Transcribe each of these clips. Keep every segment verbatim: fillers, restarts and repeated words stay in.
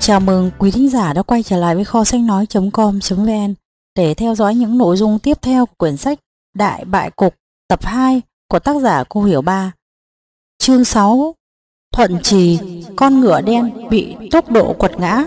Chào mừng quý thính giả đã quay trở lại với kho sách nói chấm com chấm vn để theo dõi những nội dung tiếp theo của quyển sách Đại Bại Cục tập hai của tác giả Cô Hiểu Ba. Chương sáu. Thuận Trì, con ngựa đen bị tốc độ quật ngã.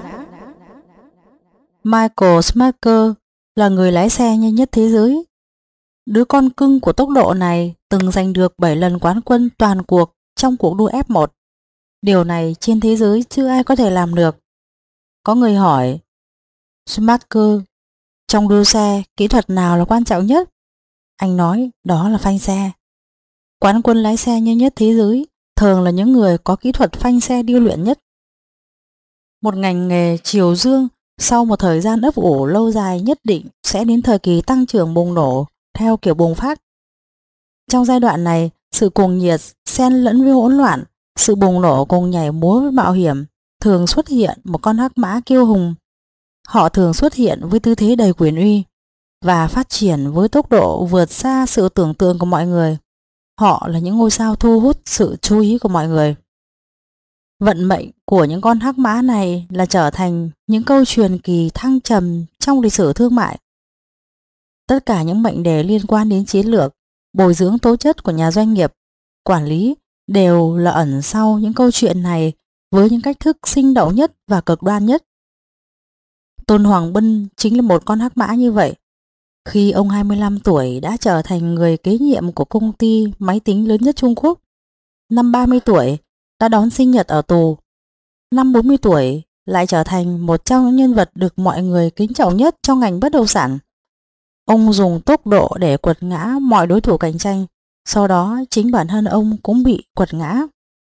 Michael Schumacher là người lái xe nhanh nhất thế giới. Đứa con cưng của tốc độ này từng giành được bảy lần quán quân toàn cuộc trong cuộc đua ép một. Điều này trên thế giới chưa ai có thể làm được. Có người hỏi, Schumacher, trong đua xe, kỹ thuật nào là quan trọng nhất? Anh nói đó là phanh xe. Quán quân lái xe nhanh nhất thế giới thường là những người có kỹ thuật phanh xe điêu luyện nhất. Một ngành nghề chiều dương sau một thời gian ấp ủ lâu dài nhất định sẽ đến thời kỳ tăng trưởng bùng nổ theo kiểu bùng phát. Trong giai đoạn này, sự cuồng nhiệt xen lẫn với hỗn loạn, sự bùng nổ cùng nhảy múa với mạo hiểm, thường xuất hiện một con hắc mã kiêu hùng. Họ thường xuất hiện với tư thế đầy quyền uy và phát triển với tốc độ vượt xa sự tưởng tượng của mọi người. Họ là những ngôi sao thu hút sự chú ý của mọi người. Vận mệnh của những con hắc mã này là trở thành những câu truyền kỳ thăng trầm trong lịch sử thương mại. Tất cả những mệnh đề liên quan đến chiến lược, bồi dưỡng tố chất của nhà doanh nghiệp, quản lý đều là ẩn sau những câu chuyện này với những cách thức sinh động nhất và cực đoan nhất. Tôn Hoàng Bân chính là một con hắc mã như vậy. Khi ông hai mươi lăm tuổi đã trở thành người kế nhiệm của công ty máy tính lớn nhất Trung Quốc. Năm ba mươi tuổi đã đón sinh nhật ở tù. Năm bốn mươi tuổi lại trở thành một trong những nhân vật được mọi người kính trọng nhất trong ngành bất động sản. Ông dùng tốc độ để quật ngã mọi đối thủ cạnh tranh, sau đó chính bản thân ông cũng bị quật ngã.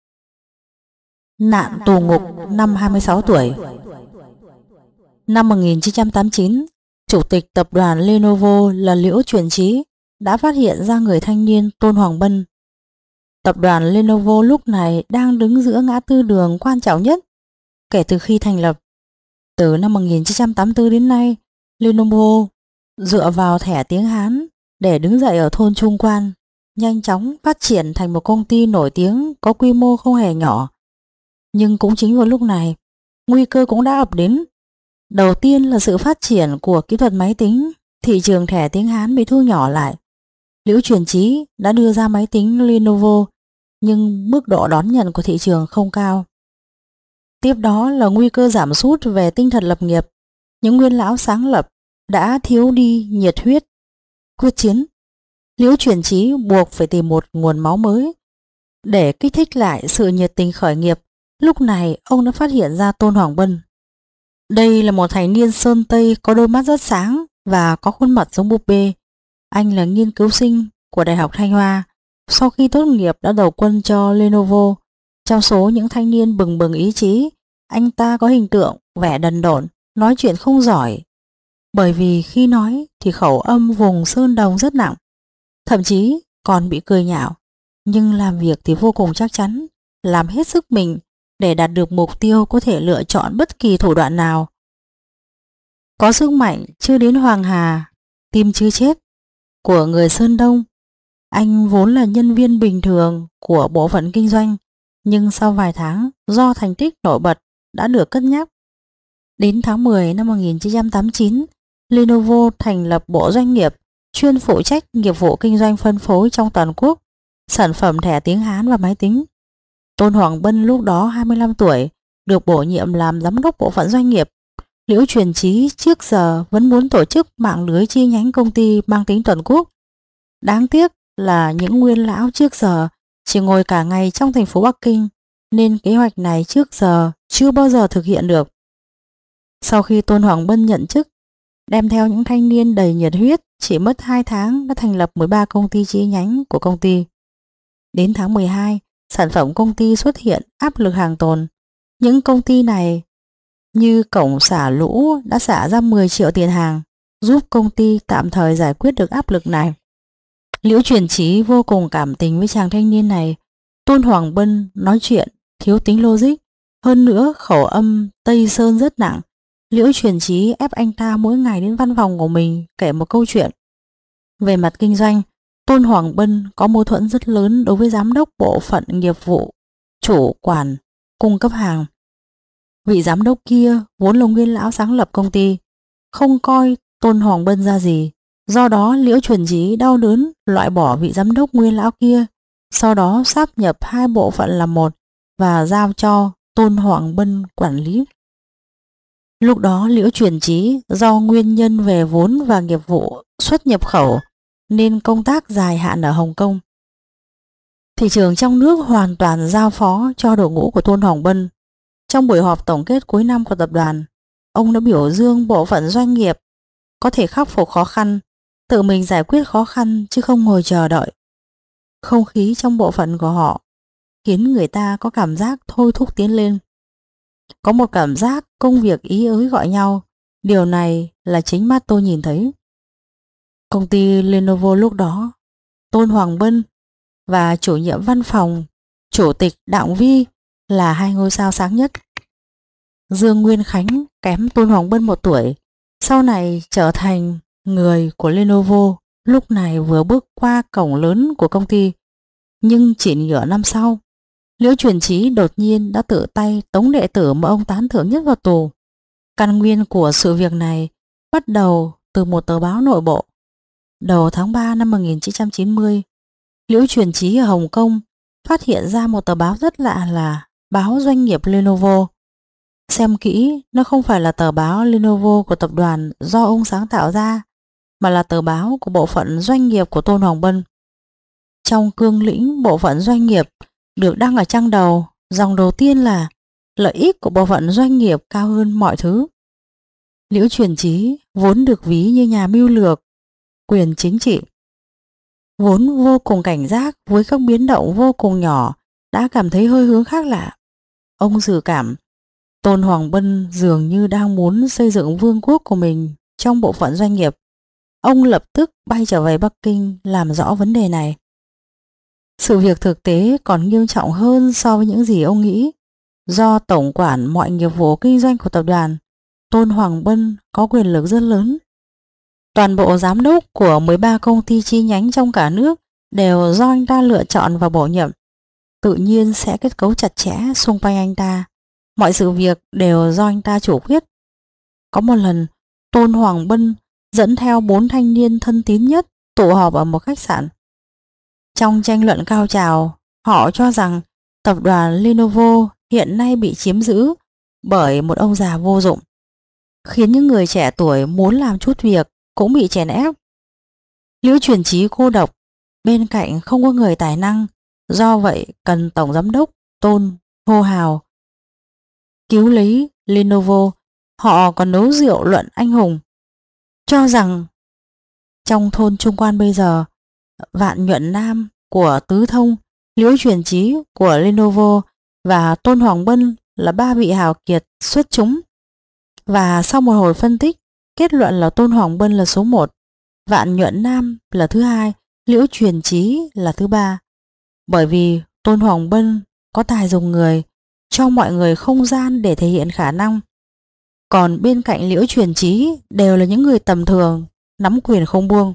Nạn tù ngục năm hai mươi sáu tuổi. Năm một nghìn chín trăm tám mươi chín, chủ tịch tập đoàn Lenovo là Liễu Truyền Chí đã phát hiện ra người thanh niên Tôn Hoàng Bân. Tập đoàn Lenovo lúc này đang đứng giữa ngã tư đường quan trọng nhất kể từ khi thành lập. Từ năm một nghìn chín trăm tám mươi tư đến nay, Lenovo dựa vào thẻ tiếng Hán để đứng dậy ở thôn Trung Quan, nhanh chóng phát triển thành một công ty nổi tiếng có quy mô không hề nhỏ. Nhưng cũng chính vào lúc này, nguy cơ cũng đã ập đến. Đầu tiên là sự phát triển của kỹ thuật máy tính, thị trường thẻ tiếng Hán bị thu nhỏ lại. Liễu Truyền Chí đã đưa ra máy tính Lenovo, nhưng mức độ đón nhận của thị trường không cao. Tiếp đó là nguy cơ giảm sút về tinh thần lập nghiệp. Những nguyên lão sáng lập đã thiếu đi nhiệt huyết, quyết chiến. Liễu Truyền Chí buộc phải tìm một nguồn máu mới để kích thích lại sự nhiệt tình khởi nghiệp. Lúc này ông đã phát hiện ra Tôn Hoàng Bân. Đây là một thanh niên sơn Tây có đôi mắt rất sáng và có khuôn mặt giống búp bê. Anh là nghiên cứu sinh của Đại học Thanh Hoa. Sau khi tốt nghiệp đã đầu quân cho Lenovo. Trong số những thanh niên bừng bừng ý chí, anh ta có hình tượng vẻ đần độn, nói chuyện không giỏi. Bởi vì khi nói thì khẩu âm vùng Sơn Đồng rất nặng, thậm chí còn bị cười nhạo. Nhưng làm việc thì vô cùng chắc chắn, làm hết sức mình để đạt được mục tiêu, có thể lựa chọn bất kỳ thủ đoạn nào. Có sức mạnh chưa đến Hoàng Hà, tim chưa chết của người Sơn Đông. Anh vốn là nhân viên bình thường của bộ phận kinh doanh, nhưng sau vài tháng do thành tích nổi bật đã được cất nhắc. Đến tháng mười năm một nghìn chín trăm tám mươi chín, Lenovo thành lập bộ doanh nghiệp chuyên phụ trách nghiệp vụ kinh doanh phân phối trong toàn quốc, sản phẩm thẻ tiếng Hán và máy tính. Tôn Hoàng Bân lúc đó hai mươi lăm tuổi, được bổ nhiệm làm giám đốc bộ phận doanh nghiệp. Liễu Truyền Chí trước giờ vẫn muốn tổ chức mạng lưới chi nhánh công ty mang tính toàn quốc. Đáng tiếc là những nguyên lão trước giờ chỉ ngồi cả ngày trong thành phố Bắc Kinh, nên kế hoạch này trước giờ chưa bao giờ thực hiện được. Sau khi Tôn Hoàng Bân nhận chức, đem theo những thanh niên đầy nhiệt huyết, chỉ mất hai tháng đã thành lập mười ba công ty chi nhánh của công ty. Đến tháng mười hai, sản phẩm công ty xuất hiện áp lực hàng tồn. Những công ty này như cổng xả lũ đã xả ra mười triệu tiền hàng, giúp công ty tạm thời giải quyết được áp lực này. Liễu Truyền Chí vô cùng cảm tình với chàng thanh niên này. Tôn Hoàng Bân nói chuyện thiếu tính logic, hơn nữa khẩu âm Tây Sơn rất nặng. Liễu Truyền Chí ép anh ta mỗi ngày đến văn phòng của mình kể một câu chuyện. Về mặt kinh doanh, Tôn Hoàng Bân có mâu thuẫn rất lớn đối với giám đốc bộ phận nghiệp vụ, chủ quản, cung cấp hàng. Vị giám đốc kia vốn là nguyên lão sáng lập công ty, không coi Tôn Hoàng Bân ra gì. Do đó Liễu Chuẩn Chí đau đớn loại bỏ vị giám đốc nguyên lão kia, sau đó sáp nhập hai bộ phận làm một và giao cho Tôn Hoàng Bân quản lý. Lúc đó Liễu Chuẩn Chí do nguyên nhân về vốn và nghiệp vụ xuất nhập khẩu nên công tác dài hạn ở Hồng Kông. Thị trường trong nước hoàn toàn giao phó cho đội ngũ của Tôn Hoàng Bân. Trong buổi họp tổng kết cuối năm của tập đoàn, ông đã biểu dương bộ phận doanh nghiệp có thể khắc phục khó khăn, tự mình giải quyết khó khăn chứ không ngồi chờ đợi. Không khí trong bộ phận của họ khiến người ta có cảm giác thôi thúc tiến lên. Có một cảm giác công việc ý ới gọi nhau, điều này là chính mắt tôi nhìn thấy. Công ty Lenovo lúc đó, Tôn Hoàng Bân và chủ nhiệm văn phòng, chủ tịch Đặng Vi là hai ngôi sao sáng nhất. Dương Nguyên Khánh kém Tôn Hoàng Bân một tuổi, sau này trở thành người của Lenovo, lúc này vừa bước qua cổng lớn của công ty. Nhưng chỉ nửa năm sau, Liễu Chuẩn Chí đột nhiên đã tự tay tống đệ tử mà ông tán thưởng nhất vào tù. Căn nguyên của sự việc này bắt đầu từ một tờ báo nội bộ. Đầu tháng ba năm một nghìn chín trăm chín mươi, Liễu Chuẩn Chí ở Hồng Kông phát hiện ra một tờ báo rất lạ là báo doanh nghiệp Lenovo. Xem kỹ, nó không phải là tờ báo Lenovo của tập đoàn do ông sáng tạo ra, mà là tờ báo của bộ phận doanh nghiệp của Tôn Hoàng Bân. Trong cương lĩnh bộ phận doanh nghiệp được đăng ở trang đầu, dòng đầu tiên là lợi ích của bộ phận doanh nghiệp cao hơn mọi thứ. Liễu Chuẩn Chí vốn được ví như nhà mưu lược, quyền chính trị, vốn vô cùng cảnh giác với các biến động vô cùng nhỏ, đã cảm thấy hơi hướng khác lạ. Ông dự cảm Tôn Hoàng Bân dường như đang muốn xây dựng vương quốc của mình trong bộ phận doanh nghiệp. Ông lập tức bay trở về Bắc Kinh làm rõ vấn đề này. Sự việc thực tế còn nghiêm trọng hơn so với những gì ông nghĩ. Do tổng quản mọi nghiệp vụ kinh doanh của tập đoàn, Tôn Hoàng Bân có quyền lực rất lớn. Toàn bộ giám đốc của mười ba công ty chi nhánh trong cả nước đều do anh ta lựa chọn và bổ nhiệm, tự nhiên sẽ kết cấu chặt chẽ xung quanh anh ta. Mọi sự việc đều do anh ta chủ quyết. Có một lần, Tôn Hoàng Bân dẫn theo bốn thanh niên thân tín nhất tụ họp ở một khách sạn. Trong tranh luận cao trào, họ cho rằng tập đoàn Lenovo hiện nay bị chiếm giữ bởi một ông già vô dụng, khiến những người trẻ tuổi muốn làm chút việc cũng bị chèn ép. Liễu Chuẩn Chí cô độc, bên cạnh không có người tài năng, do vậy cần tổng giám đốc Tôn hô hào cứu lấy Lenovo. Họ còn nấu rượu luận anh hùng, cho rằng trong thôn Trung Quan bây giờ, Vạn Nhuận Nam của Tứ Thông, Liễu Chuẩn Chí của Lenovo và Tôn Hoàng Bân là ba vị hào kiệt xuất chúng. Và sau một hồi phân tích, kết luận là Tôn Hoàng Bân là số một, Vạn Nhuận Nam là thứ hai, Liễu Chuẩn Chí là thứ ba. Bởi vì Tôn Hoàng Bân có tài dùng người, cho mọi người không gian để thể hiện khả năng. Còn bên cạnh Liễu Chuẩn Chí đều là những người tầm thường, nắm quyền không buông.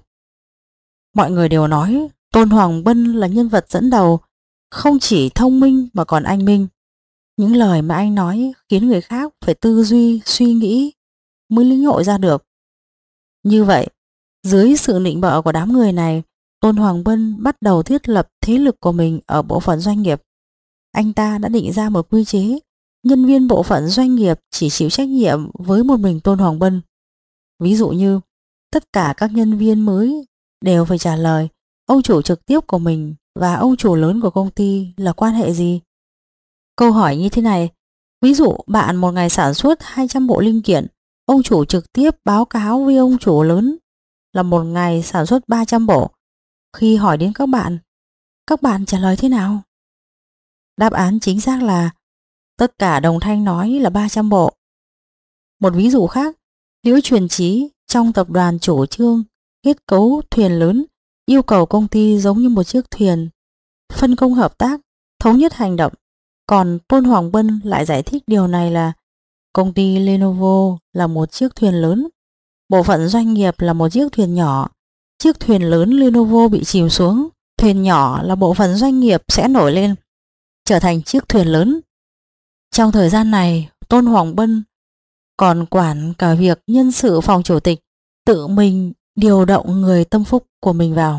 Mọi người đều nói Tôn Hoàng Bân là nhân vật dẫn đầu, không chỉ thông minh mà còn anh minh. Những lời mà anh nói khiến người khác phải tư duy, suy nghĩ mới lĩnh hội ra được. Như vậy, dưới sự nịnh bợ của đám người này, Tôn Hoàng Bân bắt đầu thiết lập thế lực của mình ở bộ phận doanh nghiệp. Anh ta đã định ra một quy chế, nhân viên bộ phận doanh nghiệp chỉ chịu trách nhiệm với một mình Tôn Hoàng Bân. Ví dụ như, tất cả các nhân viên mới đều phải trả lời ông chủ trực tiếp của mình và ông chủ lớn của công ty là quan hệ gì. Câu hỏi như thế này, ví dụ bạn một ngày sản xuất hai trăm bộ linh kiện, ông chủ trực tiếp báo cáo với ông chủ lớn là một ngày sản xuất ba trăm bộ. Khi hỏi đến các bạn, các bạn trả lời thế nào? Đáp án chính xác là tất cả đồng thanh nói là ba trăm bộ. Một ví dụ khác, Liễu Chuẩn Chí trong tập đoàn chủ trương kết cấu thuyền lớn, yêu cầu công ty giống như một chiếc thuyền, phân công hợp tác, thống nhất hành động. Còn Tôn Hoàng Bân lại giải thích điều này là công ty Lenovo là một chiếc thuyền lớn, bộ phận doanh nghiệp là một chiếc thuyền nhỏ. Chiếc thuyền lớn Lenovo bị chìm xuống, thuyền nhỏ là bộ phận doanh nghiệp sẽ nổi lên, trở thành chiếc thuyền lớn. Trong thời gian này, Tôn Hoàng Bân còn quản cả việc nhân sự phòng chủ tịch, tự mình điều động người tâm phúc của mình vào.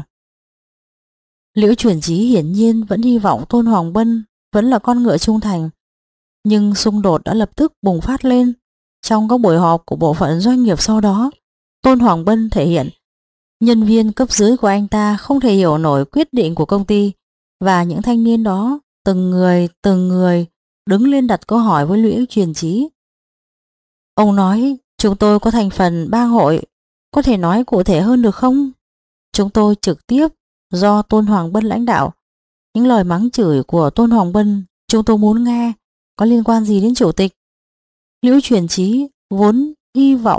Liễu Chuyển Chí hiển nhiên vẫn hy vọng Tôn Hoàng Bân vẫn là con ngựa trung thành, nhưng xung đột đã lập tức bùng phát lên. Trong các buổi họp của bộ phận doanh nghiệp sau đó, Tôn Hoàng Bân thể hiện nhân viên cấp dưới của anh ta không thể hiểu nổi quyết định của công ty, và những thanh niên đó từng người từng người đứng lên đặt câu hỏi với Liễu Chuyển Chí. Ông nói chúng tôi có thành phần bang hội, có thể nói cụ thể hơn được không? Chúng tôi trực tiếp do Tôn Hoàng Bân lãnh đạo. Những lời mắng chửi của Tôn Hoàng Bân chúng tôi muốn nghe có liên quan gì đến chủ tịch? Liễu Chuyển Chí vốn hy vọng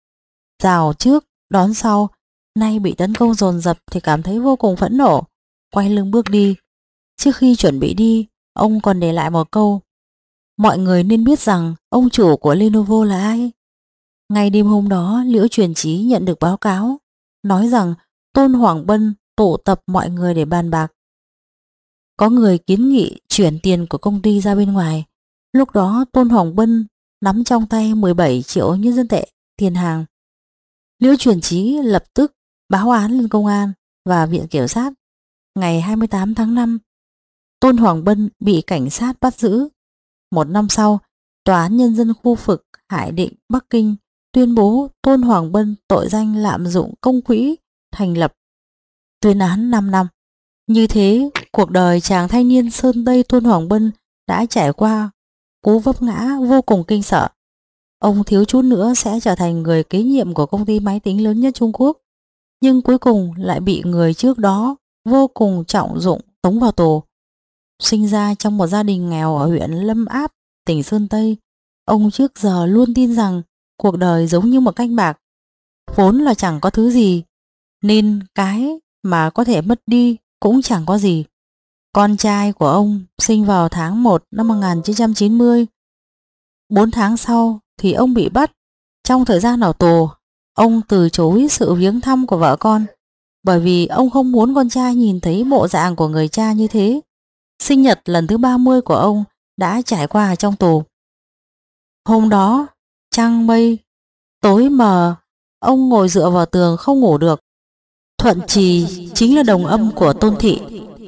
rào trước đón sau, nay bị tấn công dồn dập thì cảm thấy vô cùng phẫn nộ, quay lưng bước đi. Trước khi chuẩn bị đi, ông còn để lại một câu: mọi người nên biết rằng ông chủ của Lenovo là ai. Ngay đêm hôm đó, Liễu Chuyển Chí nhận được báo cáo nói rằng Tôn Hoàng Bân tụ tập mọi người để bàn bạc. Có người kiến nghị chuyển tiền của công ty ra bên ngoài. Lúc đó Tôn Hoàng Bân nắm trong tay mười bảy triệu nhân dân tệ tiền hàng. Liễu Chuyển Chí lập tức báo án lên công an và viện kiểm sát. Ngày hai mươi tám tháng năm, Tôn Hoàng Bân bị cảnh sát bắt giữ. Một năm sau, Tòa án Nhân dân khu vực Hải Định, Bắc Kinh tuyên bố Tôn Hoàng Bân tội danh lạm dụng công quỹ thành lập, tuyên án năm năm. Như thế, cuộc đời chàng thanh niên Sơn Tây Tôn Hoàng Bân đã trải qua cú vấp ngã vô cùng kinh sợ. Ông thiếu chút nữa sẽ trở thành người kế nhiệm của công ty máy tính lớn nhất Trung Quốc, nhưng cuối cùng lại bị người trước đó vô cùng trọng dụng tống vào tù. Sinh ra trong một gia đình nghèo ở huyện Lâm Áp, tỉnh Sơn Tây, ông trước giờ luôn tin rằng cuộc đời giống như một canh bạc, vốn là chẳng có thứ gì, nên cái mà có thể mất đi cũng chẳng có gì. Con trai của ông sinh vào tháng một năm một nghìn chín trăm chín mươi. Bốn tháng sau thì ông bị bắt. Trong thời gian ở tù, ông từ chối sự viếng thăm của vợ con, bởi vì ông không muốn con trai nhìn thấy bộ dạng của người cha như thế. Sinh nhật lần thứ ba mươi của ông đã trải qua trong tù. Hôm đó, trăng mây, tối mờ, ông ngồi dựa vào tường không ngủ được. Thuận Trì chính là đồng âm của Tôn Thị.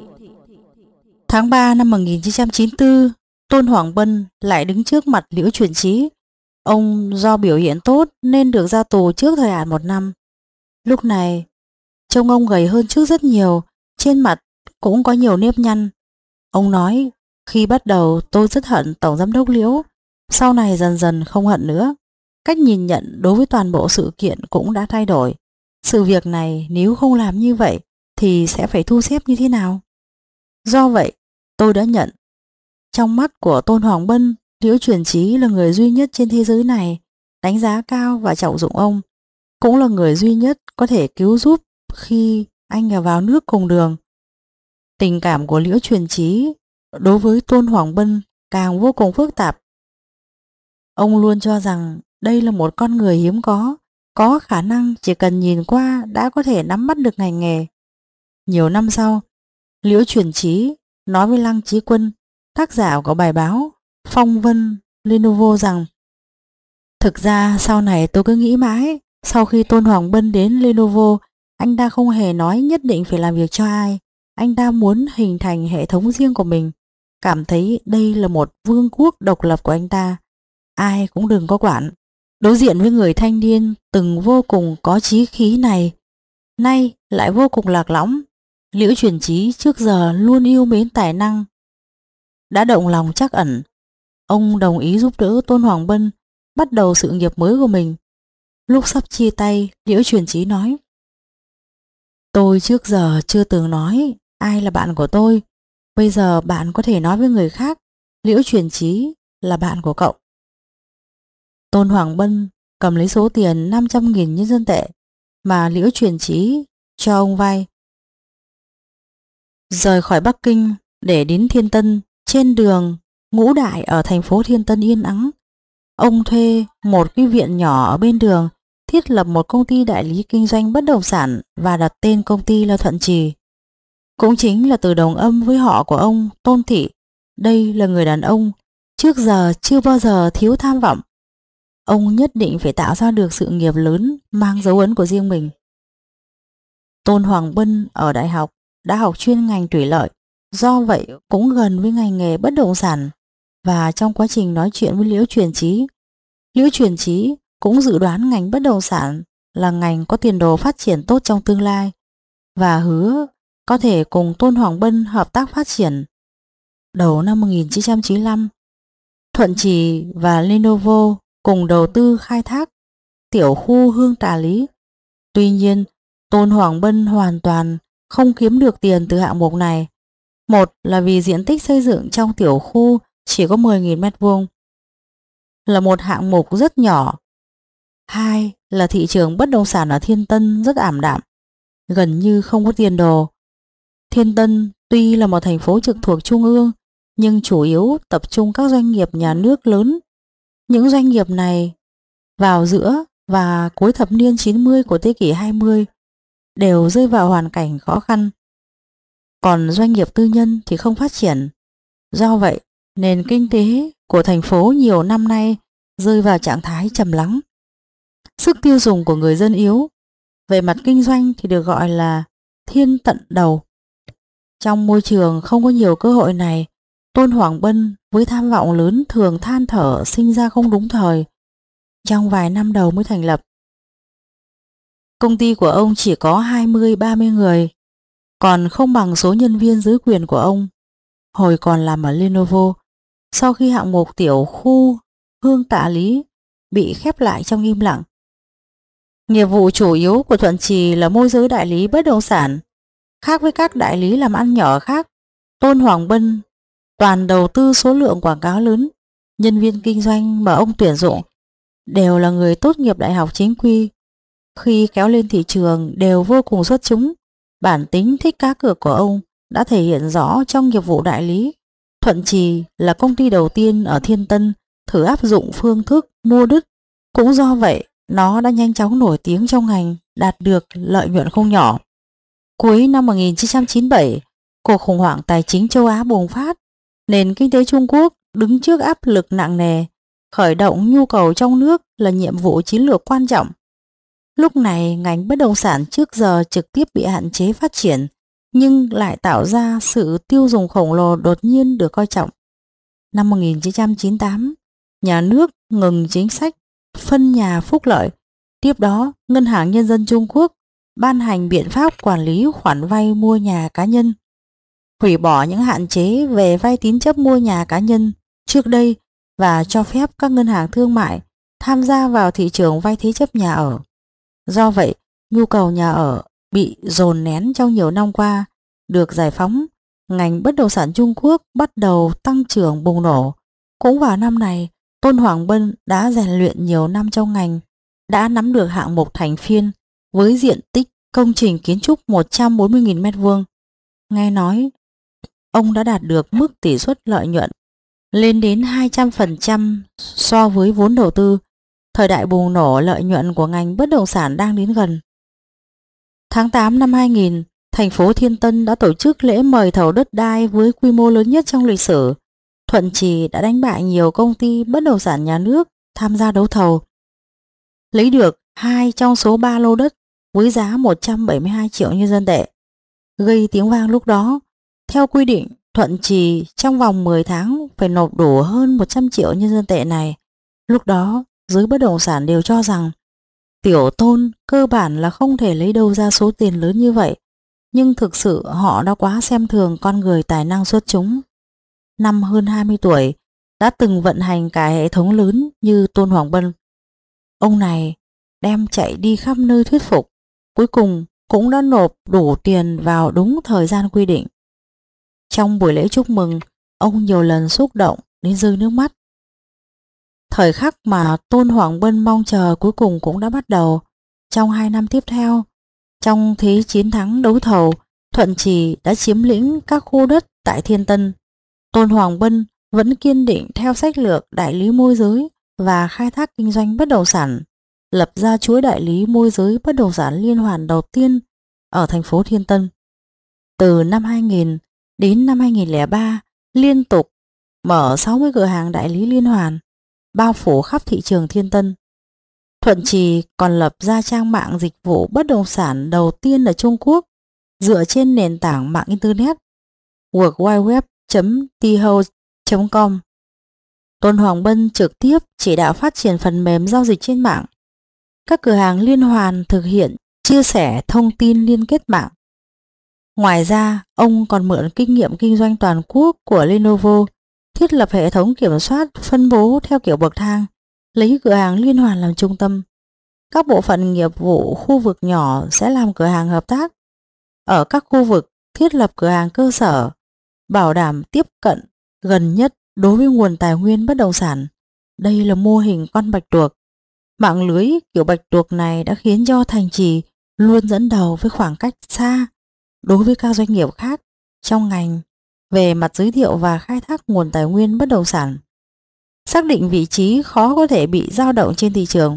Tháng ba năm một nghìn chín trăm chín mươi tư, Tôn Hoàng Bân lại đứng trước mặt Liễu Chuyển Chí. Ông do biểu hiện tốt nên được ra tù trước thời hạn một năm. Lúc này, trông ông gầy hơn trước rất nhiều, trên mặt cũng có nhiều nếp nhăn. Ông nói, khi bắt đầu tôi rất hận Tổng Giám đốc Liễu, sau này dần dần không hận nữa. Cách nhìn nhận đối với toàn bộ sự kiện cũng đã thay đổi. Sự việc này nếu không làm như vậy thì sẽ phải thu xếp như thế nào? Do vậy, tôi đã nhận. Trong mắt của Tôn Hoàng Bân, Liễu Chuyển Chí là người duy nhất trên thế giới này đánh giá cao và trọng dụng ông, cũng là người duy nhất có thể cứu giúp khi anh ở vào nước cùng đường. Tình cảm của Liễu Chuyển Chí đối với Tôn Hoàng Bân càng vô cùng phức tạp. Ông luôn cho rằng đây là một con người hiếm có, có khả năng chỉ cần nhìn qua đã có thể nắm bắt được ngành nghề. Nhiều năm sau, Liễu Chuyển Chí nói với Lăng Chí Quân, tác giả của bài báo Phong Vân Lenovo rằng: thực ra sau này tôi cứ nghĩ mãi, sau khi Tôn Hoàng Bân đến Lenovo, anh ta không hề nói nhất định phải làm việc cho ai. Anh ta muốn hình thành hệ thống riêng của mình, cảm thấy đây là một vương quốc độc lập của anh ta, ai cũng đừng có quản. Đối diện với người thanh niên từng vô cùng có chí khí này, nay lại vô cùng lạc lõng, Liễu Chuyển Chí trước giờ luôn yêu mến tài năng đã động lòng trắc ẩn. Ông đồng ý giúp đỡ Tôn Hoàng Bân bắt đầu sự nghiệp mới của mình. Lúc sắp chia tay, Liễu Chuyển Chí nói: tôi trước giờ chưa từng nói ai là bạn của tôi, bây giờ bạn có thể nói với người khác Liễu Chuyển Chí là bạn của cậu. Tôn Hoàng Bân cầm lấy số tiền năm trăm nghìn nhân dân tệ mà Liễu Chuyển Chí cho ông vay, rời khỏi Bắc Kinh để đến Thiên Tân. Trên đường Ngũ Đại ở thành phố Thiên Tân yên ắng, ông thuê một cái viện nhỏ ở bên đường, thiết lập một công ty đại lý kinh doanh bất động sản và đặt tên công ty là Thuận Trì. Cũng chính là từ đồng âm với họ của ông Tôn Thị. Đây là người đàn ông trước giờ chưa bao giờ thiếu tham vọng. Ông nhất định phải tạo ra được sự nghiệp lớn mang dấu ấn của riêng mình. Tôn Hoàng Bân ở đại học đã học chuyên ngành thủy lợi, do vậy cũng gần với ngành nghề bất động sản. Và trong quá trình nói chuyện với Liễu Truyền Chí, Liễu Truyền Chí cũng dự đoán ngành bất động sản là ngành có tiền đồ phát triển tốt trong tương lai và hứa có thể cùng Tôn Hoàng Bân hợp tác phát triển. Đầu năm một nghìn chín trăm chín mươi lăm, Thuận Trì và Lenovo cùng đầu tư khai thác tiểu khu Hương Trà Lý. Tuy nhiên, Tôn Hoàng Bân hoàn toàn không kiếm được tiền từ hạng mục này. Một là vì diện tích xây dựng trong tiểu khu chỉ có mười nghìn mét vuông, là một hạng mục rất nhỏ. Hai là thị trường bất động sản ở Thiên Tân rất ảm đạm, gần như không có tiền đồ. Thiên Tân tuy là một thành phố trực thuộc trung ương, nhưng chủ yếu tập trung các doanh nghiệp nhà nước lớn. Những doanh nghiệp này vào giữa và cuối thập niên chín mươi của thế kỷ hai mươi đều rơi vào hoàn cảnh khó khăn. Còn doanh nghiệp tư nhân thì không phát triển. Do vậy, nền kinh tế của thành phố nhiều năm nay rơi vào trạng thái trầm lắng. Sức tiêu dùng của người dân yếu. Về mặt kinh doanh thì được gọi là thiên tận đầu. Trong môi trường không có nhiều cơ hội này, Tôn Hoàng Bân với tham vọng lớn thường than thở sinh ra không đúng thời. Trong vài năm đầu mới thành lập, công ty của ông chỉ có hai mươi ba mươi người, còn không bằng số nhân viên dưới quyền của ông hồi còn làm ở Lenovo. Sau khi hạng mục tiểu khu Hương Tạ Lý bị khép lại trong im lặng, nghiệp vụ chủ yếu của Thuận Trì là môi giới đại lý bất động sản. Khác với các đại lý làm ăn nhỏ khác, Tôn Hoàng Bân toàn đầu tư số lượng quảng cáo lớn. Nhân viên kinh doanh mà ông tuyển dụng đều là người tốt nghiệp đại học chính quy. Khi kéo lên thị trường đều vô cùng xuất chúng. Bản tính thích cá cược của ông đã thể hiện rõ trong nghiệp vụ đại lý. Thuận Trì là công ty đầu tiên ở Thiên Tân thử áp dụng phương thức mua đứt. Cũng do vậy, nó đã nhanh chóng nổi tiếng trong ngành, đạt được lợi nhuận không nhỏ. Cuối năm một nghìn chín trăm chín mươi bảy, cuộc khủng hoảng tài chính châu Á bùng phát. Nền kinh tế Trung Quốc đứng trước áp lực nặng nề. Khởi động nhu cầu trong nước là nhiệm vụ chiến lược quan trọng. Lúc này, ngành bất động sản trước giờ trực tiếp bị hạn chế phát triển, nhưng lại tạo ra sự tiêu dùng khổng lồ đột nhiên được coi trọng. Năm một nghìn chín trăm chín mươi tám, nhà nước ngừng chính sách phân nhà phúc lợi. Tiếp đó, Ngân hàng Nhân dân Trung Quốc ban hành biện pháp quản lý khoản vay mua nhà cá nhân, hủy bỏ những hạn chế về vay tín chấp mua nhà cá nhân trước đây và cho phép các ngân hàng thương mại tham gia vào thị trường vay thế chấp nhà ở. Do vậy, nhu cầu nhà ở bị dồn nén trong nhiều năm qua được giải phóng, ngành bất động sản Trung Quốc bắt đầu tăng trưởng bùng nổ. Cũng vào năm này, Tôn Hoàng Bân đã rèn luyện nhiều năm trong ngành, đã nắm được hạng mục Thành Phiên với diện tích công trình kiến trúc một trăm bốn mươi nghìn mét vuông. Nghe nói, ông đã đạt được mức tỷ suất lợi nhuận lên đến hai trăm phần trăm so với vốn đầu tư. Thời đại bùng nổ lợi nhuận của ngành bất động sản đang đến gần. Tháng tám năm hai nghìn, thành phố Thiên Tân đã tổ chức lễ mời thầu đất đai với quy mô lớn nhất trong lịch sử. Thuận Trì đã đánh bại nhiều công ty bất động sản nhà nước tham gia đấu thầu, lấy được hai trong số ba lô đất với giá một trăm bảy mươi hai triệu nhân dân tệ, gây tiếng vang lúc đó. Theo quy định, Thuận Trì trong vòng mười tháng phải nộp đủ hơn một trăm triệu nhân dân tệ này. Lúc đó, giới bất động sản đều cho rằng Tiểu Tôn cơ bản là không thể lấy đâu ra số tiền lớn như vậy, nhưng thực sự họ đã quá xem thường con người tài năng xuất chúng. Năm hơn hai mươi tuổi, đã từng vận hành cả hệ thống lớn như Tôn Hoàng Bân. Ông này đem chạy đi khắp nơi thuyết phục, cuối cùng cũng đã nộp đủ tiền vào đúng thời gian quy định. Trong buổi lễ chúc mừng, ông nhiều lần xúc động đến rơi nước mắt. Thời khắc mà Tôn Hoàng Bân mong chờ cuối cùng cũng đã bắt đầu. Trong hai năm tiếp theo, trong thế chiến thắng đấu thầu, Thuận Trì đã chiếm lĩnh các khu đất tại Thiên Tân. Tôn Hoàng Bân vẫn kiên định theo sách lược đại lý môi giới và khai thác kinh doanh bất động sản, lập ra chuỗi đại lý môi giới bất động sản liên hoàn đầu tiên ở thành phố Thiên Tân. Từ năm hai nghìn đến năm hai nghìn không trăm lẻ ba, liên tục mở sáu mươi cửa hàng đại lý liên hoàn, bao phủ khắp thị trường Thiên Tân. Thuận Trì còn lập ra trang mạng dịch vụ bất động sản đầu tiên ở Trung Quốc dựa trên nền tảng mạng Internet world wide web chấm t house chấm com. Tôn Hoàng Bân trực tiếp chỉ đạo phát triển phần mềm giao dịch trên mạng. Các cửa hàng liên hoàn thực hiện chia sẻ thông tin liên kết mạng. Ngoài ra, ông còn mượn kinh nghiệm kinh doanh toàn quốc của Lenovo, thiết lập hệ thống kiểm soát phân bố theo kiểu bậc thang, lấy cửa hàng liên hoàn làm trung tâm. Các bộ phận nghiệp vụ khu vực nhỏ sẽ làm cửa hàng hợp tác. Ở các khu vực thiết lập cửa hàng cơ sở, bảo đảm tiếp cận gần nhất đối với nguồn tài nguyên bất động sản. Đây là mô hình con bạch tuộc. Mạng lưới kiểu bạch tuộc này đã khiến cho Thành Trì luôn dẫn đầu với khoảng cách xa đối với các doanh nghiệp khác trong ngành về mặt giới thiệu và khai thác nguồn tài nguyên bất động sản. Xác định vị trí khó có thể bị dao động trên thị trường.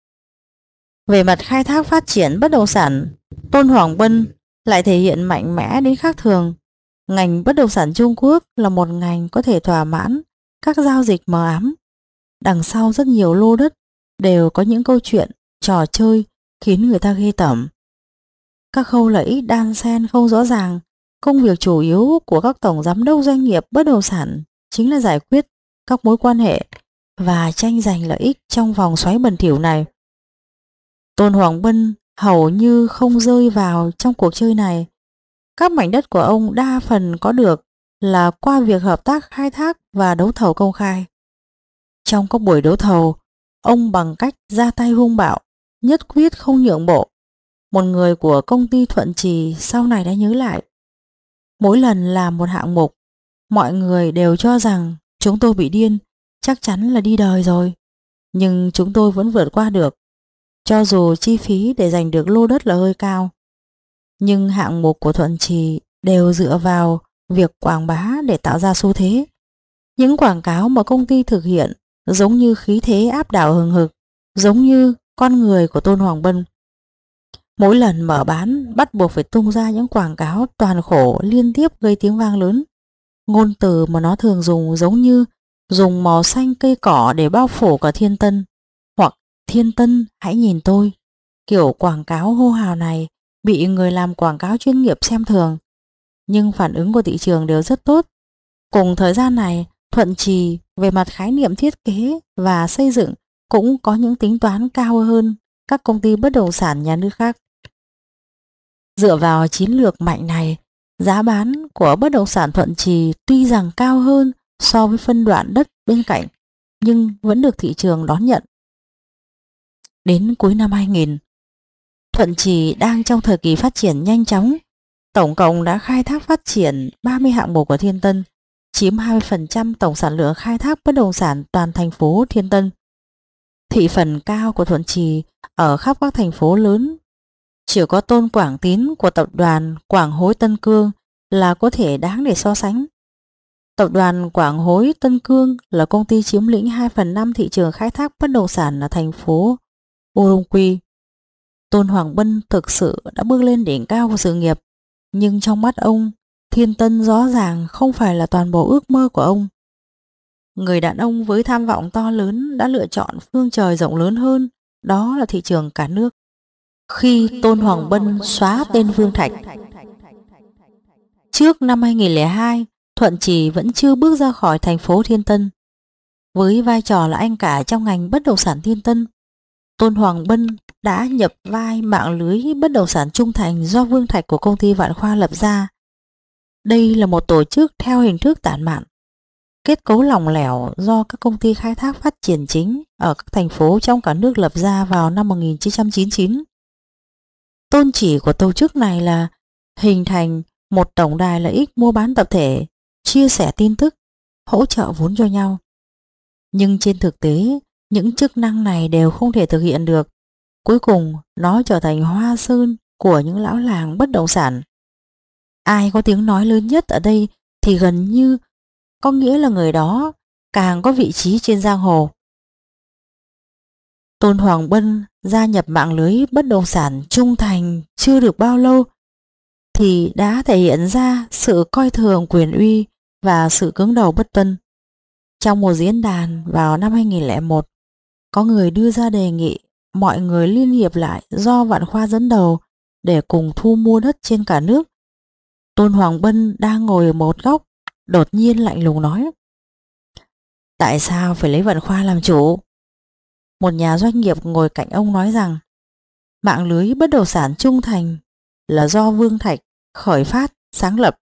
Về mặt khai thác phát triển bất động sản, Tôn Hoàng Bân lại thể hiện mạnh mẽ đến khác thường. Ngành bất động sản Trung Quốc là một ngành có thể thỏa mãn các giao dịch mờ ám. Đằng sau rất nhiều lô đất đều có những câu chuyện, trò chơi khiến người ta ghê tởm. Các khâu lợi ích đan xen không rõ ràng. Công việc chủ yếu của các tổng giám đốc doanh nghiệp bất động sản chính là giải quyết các mối quan hệ và tranh giành lợi ích trong vòng xoáy bẩn thỉu này. Tôn Hoàng Bân hầu như không rơi vào trong cuộc chơi này. Các mảnh đất của ông đa phần có được là qua việc hợp tác khai thác và đấu thầu công khai. Trong các buổi đấu thầu, ông bằng cách ra tay hung bạo, nhất quyết không nhượng bộ. Một người của công ty Thuận Trì sau này đã nhớ lại. Mỗi lần làm một hạng mục, mọi người đều cho rằng chúng tôi bị điên, chắc chắn là đi đời rồi. Nhưng chúng tôi vẫn vượt qua được, cho dù chi phí để giành được lô đất là hơi cao. Nhưng hạng mục của Thuận Trì đều dựa vào việc quảng bá để tạo ra xu thế. Những quảng cáo mà công ty thực hiện giống như khí thế áp đảo hừng hực, giống như con người của Tôn Hoàng Bân. Mỗi lần mở bán bắt buộc phải tung ra những quảng cáo toàn khổ liên tiếp gây tiếng vang lớn. Ngôn từ mà nó thường dùng giống như dùng màu xanh cây cỏ để bao phủ cả Thiên Tân, hoặc Thiên Tân hãy nhìn tôi. Kiểu quảng cáo hô hào này bị người làm quảng cáo chuyên nghiệp xem thường, nhưng phản ứng của thị trường đều rất tốt. Cùng thời gian này, Thuận Trì về mặt khái niệm thiết kế và xây dựng cũng có những tính toán cao hơn các công ty bất động sản nhà nước khác. Dựa vào chiến lược mạnh này, giá bán của bất động sản Thuận Trì tuy rằng cao hơn so với phân đoạn đất bên cạnh, nhưng vẫn được thị trường đón nhận. Đến cuối năm hai nghìn, Thuận Trì đang trong thời kỳ phát triển nhanh chóng. Tổng cộng đã khai thác phát triển ba mươi hạng mục của Thiên Tân, chiếm hai mươi phần trăm tổng sản lượng khai thác bất động sản toàn thành phố Thiên Tân. Thị phần cao của Thuận Trì ở khắp các thành phố lớn. Chỉ có Tôn Quảng Tín của tập đoàn Quảng Hối Tân Cương là có thể đáng để so sánh. Tập đoàn Quảng Hối Tân Cương là công ty chiếm lĩnh hai phần năm thị trường khai thác bất động sản ở thành phố Urumqi. Tôn Hoàng Bân thực sự đã bước lên đỉnh cao của sự nghiệp, nhưng trong mắt ông, Thiên Tân rõ ràng không phải là toàn bộ ước mơ của ông. Người đàn ông với tham vọng to lớn đã lựa chọn phương trời rộng lớn hơn, đó là thị trường cả nước. Khi Tôn Hoàng Bân xóa tên Vương Thạch, trước năm hai nghìn lẻ hai, Thuận Trì vẫn chưa bước ra khỏi thành phố Thiên Tân. Với vai trò là anh cả trong ngành bất động sản Thiên Tân, Tôn Hoàng Bân đã nhập vai mạng lưới bất động sản trung thành do Vương Thạch của công ty Vạn Khoa lập ra. Đây là một tổ chức theo hình thức tản mạn, kết cấu lỏng lẻo do các công ty khai thác phát triển chính ở các thành phố trong cả nước lập ra vào năm một nghìn chín trăm chín mươi chín. Tôn chỉ của tổ chức này là hình thành một tổng đài lợi ích mua bán tập thể, chia sẻ tin tức, hỗ trợ vốn cho nhau. Nhưng trên thực tế, những chức năng này đều không thể thực hiện được. Cuối cùng, nó trở thành hoa sơn của những lão làng bất động sản. Ai có tiếng nói lớn nhất ở đây thì gần như có nghĩa là người đó càng có vị trí trên giang hồ. Tôn Hoàng Bân gia nhập mạng lưới bất động sản trung thành chưa được bao lâu thì đã thể hiện ra sự coi thường quyền uy và sự cứng đầu bất tuân. Trong một diễn đàn vào năm hai nghìn không trăm lẻ một, có người đưa ra đề nghị mọi người liên hiệp lại do Vạn Khoa dẫn đầu để cùng thu mua đất trên cả nước. Tôn Hoàng Bân đang ngồi ở một góc, đột nhiên lạnh lùng nói: tại sao phải lấy Vạn Khoa làm chủ? Một nhà doanh nghiệp ngồi cạnh ông nói rằng mạng lưới bất động sản Trung Thành là do Vương Thạch khởi phát sáng lập.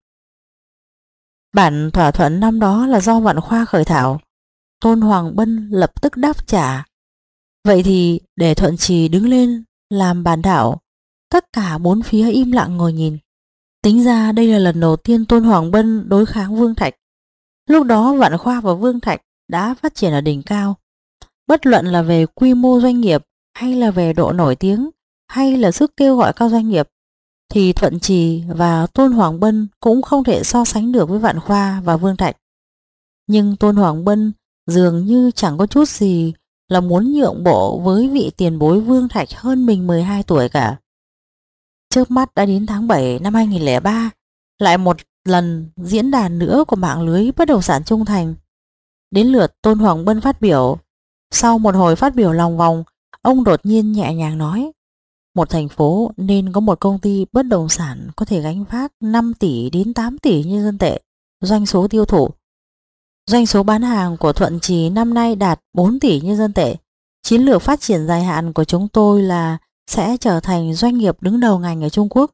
Bản thỏa thuận năm đó là do Vạn Khoa khởi thảo. Tôn Hoàng Bân lập tức đáp trả: vậy thì để Thuận Trì đứng lên làm bản thảo. Tất cả bốn phía im lặng ngồi nhìn. Tính ra đây là lần đầu tiên Tôn Hoàng Bân đối kháng Vương Thạch. Lúc đó Vạn Khoa và Vương Thạch đã phát triển ở đỉnh cao. Bất luận là về quy mô doanh nghiệp, hay là về độ nổi tiếng, hay là sức kêu gọi cao doanh nghiệp, thì Thuận Trì và Tôn Hoàng Bân cũng không thể so sánh được với Vạn Khoa và Vương Thạch. Nhưng Tôn Hoàng Bân dường như chẳng có chút gì là muốn nhượng bộ với vị tiền bối Vương Thạch hơn mình mười hai tuổi cả. Trước mắt đã đến tháng bảy năm hai nghìn không trăm lẻ ba, lại một lần diễn đàn nữa của mạng lưới bất động sản Trung Thành. Đến lượt Tôn Hoàng Bân phát biểu. Sau một hồi phát biểu lòng vòng, ông đột nhiên nhẹ nhàng nói: một thành phố nên có một công ty bất động sản có thể gánh vác năm tỷ đến tám tỷ nhân dân tệ doanh số tiêu thụ. Doanh số bán hàng của Thuận Trì năm nay đạt bốn tỷ nhân dân tệ. Chiến lược phát triển dài hạn của chúng tôi là sẽ trở thành doanh nghiệp đứng đầu ngành ở Trung Quốc.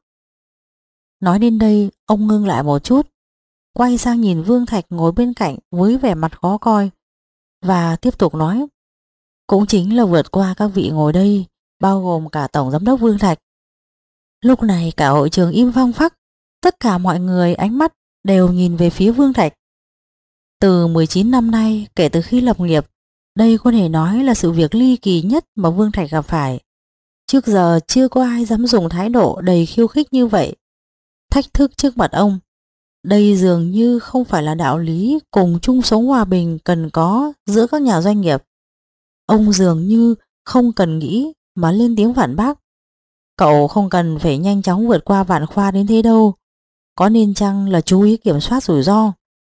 Nói đến đây, ông ngưng lại một chút, quay sang nhìn Vương Thạch ngồi bên cạnh với vẻ mặt khó coi, và tiếp tục nói: cũng chính là vượt qua các vị ngồi đây, bao gồm cả Tổng Giám đốc Vương Thạch. Lúc này cả hội trường im phăng phắc, tất cả mọi người ánh mắt đều nhìn về phía Vương Thạch. Từ mười chín năm nay, kể từ khi lập nghiệp, đây có thể nói là sự việc ly kỳ nhất mà Vương Thạch gặp phải. Trước giờ chưa có ai dám dùng thái độ đầy khiêu khích như vậy, thách thức trước mặt ông. Đây dường như không phải là đạo lý cùng chung sống hòa bình cần có giữa các nhà doanh nghiệp. Ông dường như không cần nghĩ mà lên tiếng phản bác: cậu không cần phải nhanh chóng vượt qua Vạn Khoa đến thế đâu, có nên chăng là chú ý kiểm soát rủi ro.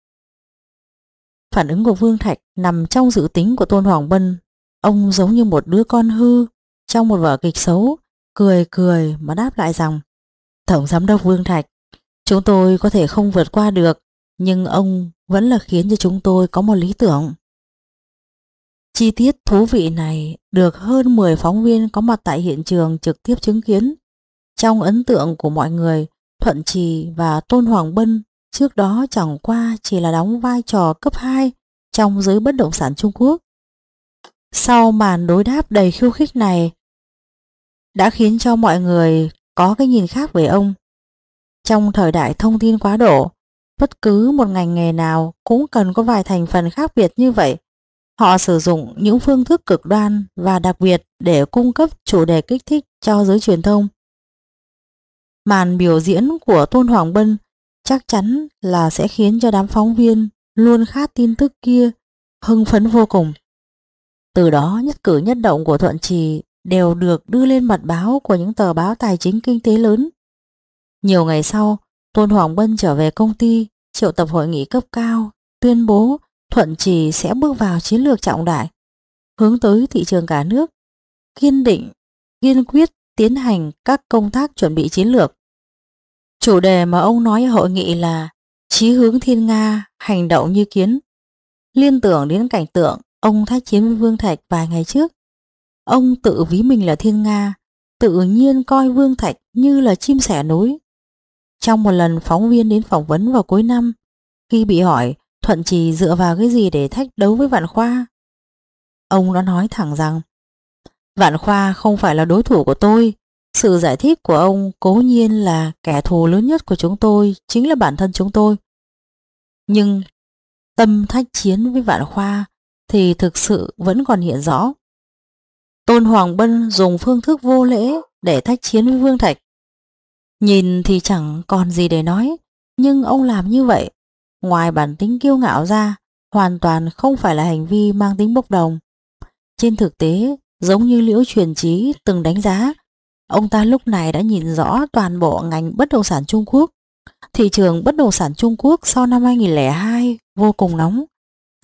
Phản ứng của Vương Thạch nằm trong dự tính của Tôn Hoàng Bân. Ông giống như một đứa con hư trong một vở kịch xấu, cười cười mà đáp lại rằng: Tổng Giám đốc Vương Thạch, chúng tôi có thể không vượt qua được, nhưng ông vẫn là khiến cho chúng tôi có một lý tưởng. Chi tiết thú vị này được hơn mười phóng viên có mặt tại hiện trường trực tiếp chứng kiến. Trong ấn tượng của mọi người, Thuận Trì và Tôn Hoàng Bân trước đó chẳng qua chỉ là đóng vai trò cấp hai trong giới bất động sản Trung Quốc. Sau màn đối đáp đầy khiêu khích này đã khiến cho mọi người có cái nhìn khác về ông. Trong thời đại thông tin quá độ, bất cứ một ngành nghề nào cũng cần có vài thành phần khác biệt như vậy. Họ sử dụng những phương thức cực đoan và đặc biệt để cung cấp chủ đề kích thích cho giới truyền thông. Màn biểu diễn của Tôn Hoàng Bân chắc chắn là sẽ khiến cho đám phóng viên luôn khát tin tức kia hưng phấn vô cùng. Từ đó nhất cử nhất động của Thuận Trì đều được đưa lên mặt báo của những tờ báo tài chính kinh tế lớn. Nhiều ngày sau, Tôn Hoàng Bân trở về công ty, triệu tập hội nghị cấp cao, tuyên bố Thuận Trì sẽ bước vào chiến lược trọng đại, hướng tới thị trường cả nước, kiên định, kiên quyết tiến hành các công tác chuẩn bị chiến lược. Chủ đề mà ông nói ở hội nghị là chí hướng thiên nga, hành động như kiến. Liên tưởng đến cảnh tượng ông thách chiến với Vương Thạch vài ngày trước. Ông tự ví mình là thiên nga, tự nhiên coi Vương Thạch như là chim sẻ núi. Trong một lần phóng viên đến phỏng vấn vào cuối năm, khi bị hỏi Thuận Trì dựa vào cái gì để thách đấu với Vạn Khoa, ông đã nói thẳng rằng: Vạn Khoa không phải là đối thủ của tôi. Sự giải thích của ông cố nhiên là kẻ thù lớn nhất của chúng tôi chính là bản thân chúng tôi. Nhưng tâm thách chiến với Vạn Khoa thì thực sự vẫn còn hiện rõ. Tôn Hoàng Bân dùng phương thức vô lễ để thách chiến với Vương Thạch. Nhìn thì chẳng còn gì để nói, nhưng ông làm như vậy, ngoài bản tính kiêu ngạo ra, hoàn toàn không phải là hành vi mang tính bốc đồng. Trên thực tế, giống như Liễu Truyền Chí từng đánh giá, ông ta lúc này đã nhìn rõ toàn bộ ngành bất động sản Trung Quốc. Thị trường bất động sản Trung Quốc sau năm hai nghìn không trăm lẻ hai vô cùng nóng.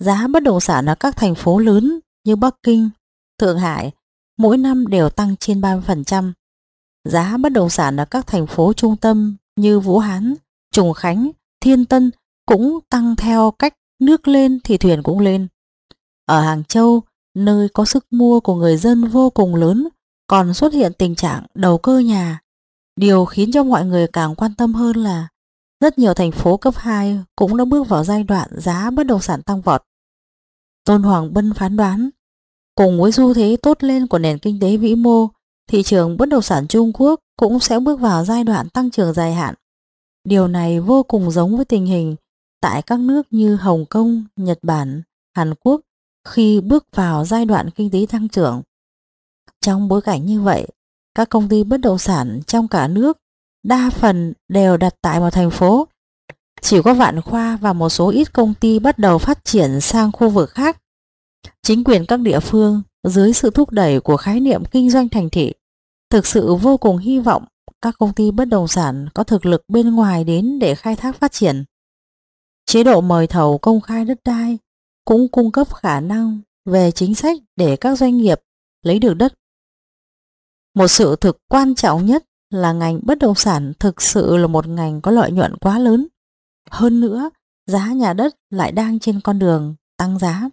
giá bất động sản ở các thành phố lớn như Bắc Kinh, Thượng Hải mỗi năm đều tăng trên ba mươi phần trăm. Giá bất động sản ở các thành phố trung tâm như Vũ Hán, Trùng Khánh, Thiên Tân cũng tăng theo cách nước lên thì thuyền cũng lên. Ở Hàng Châu, nơi có sức mua của người dân vô cùng lớn, còn xuất hiện tình trạng đầu cơ nhà. Điều khiến cho mọi người càng quan tâm hơn là rất nhiều thành phố cấp hai cũng đã bước vào giai đoạn giá bất động sản tăng vọt. Tôn Hoàng Bân phán đoán, cùng với xu thế tốt lên của nền kinh tế vĩ mô, thị trường bất động sản Trung Quốc cũng sẽ bước vào giai đoạn tăng trưởng dài hạn. Điều này vô cùng giống với tình hình tại các nước như Hồng Kông, Nhật Bản, Hàn Quốc khi bước vào giai đoạn kinh tế tăng trưởng. Trong bối cảnh như vậy, các công ty bất động sản trong cả nước đa phần đều đặt tại một thành phố. Chỉ có Vạn Khoa và một số ít công ty bắt đầu phát triển sang khu vực khác. Chính quyền các địa phương dưới sự thúc đẩy của khái niệm kinh doanh thành thị thực sự vô cùng hy vọng các công ty bất động sản có thực lực bên ngoài đến để khai thác phát triển. Chế độ mời thầu công khai đất đai cũng cung cấp khả năng về chính sách để các doanh nghiệp lấy được đất. Một sự thực quan trọng nhất là ngành bất động sản thực sự là một ngành có lợi nhuận quá lớn. Hơn nữa, giá nhà đất lại đang trên con đường tăng giá.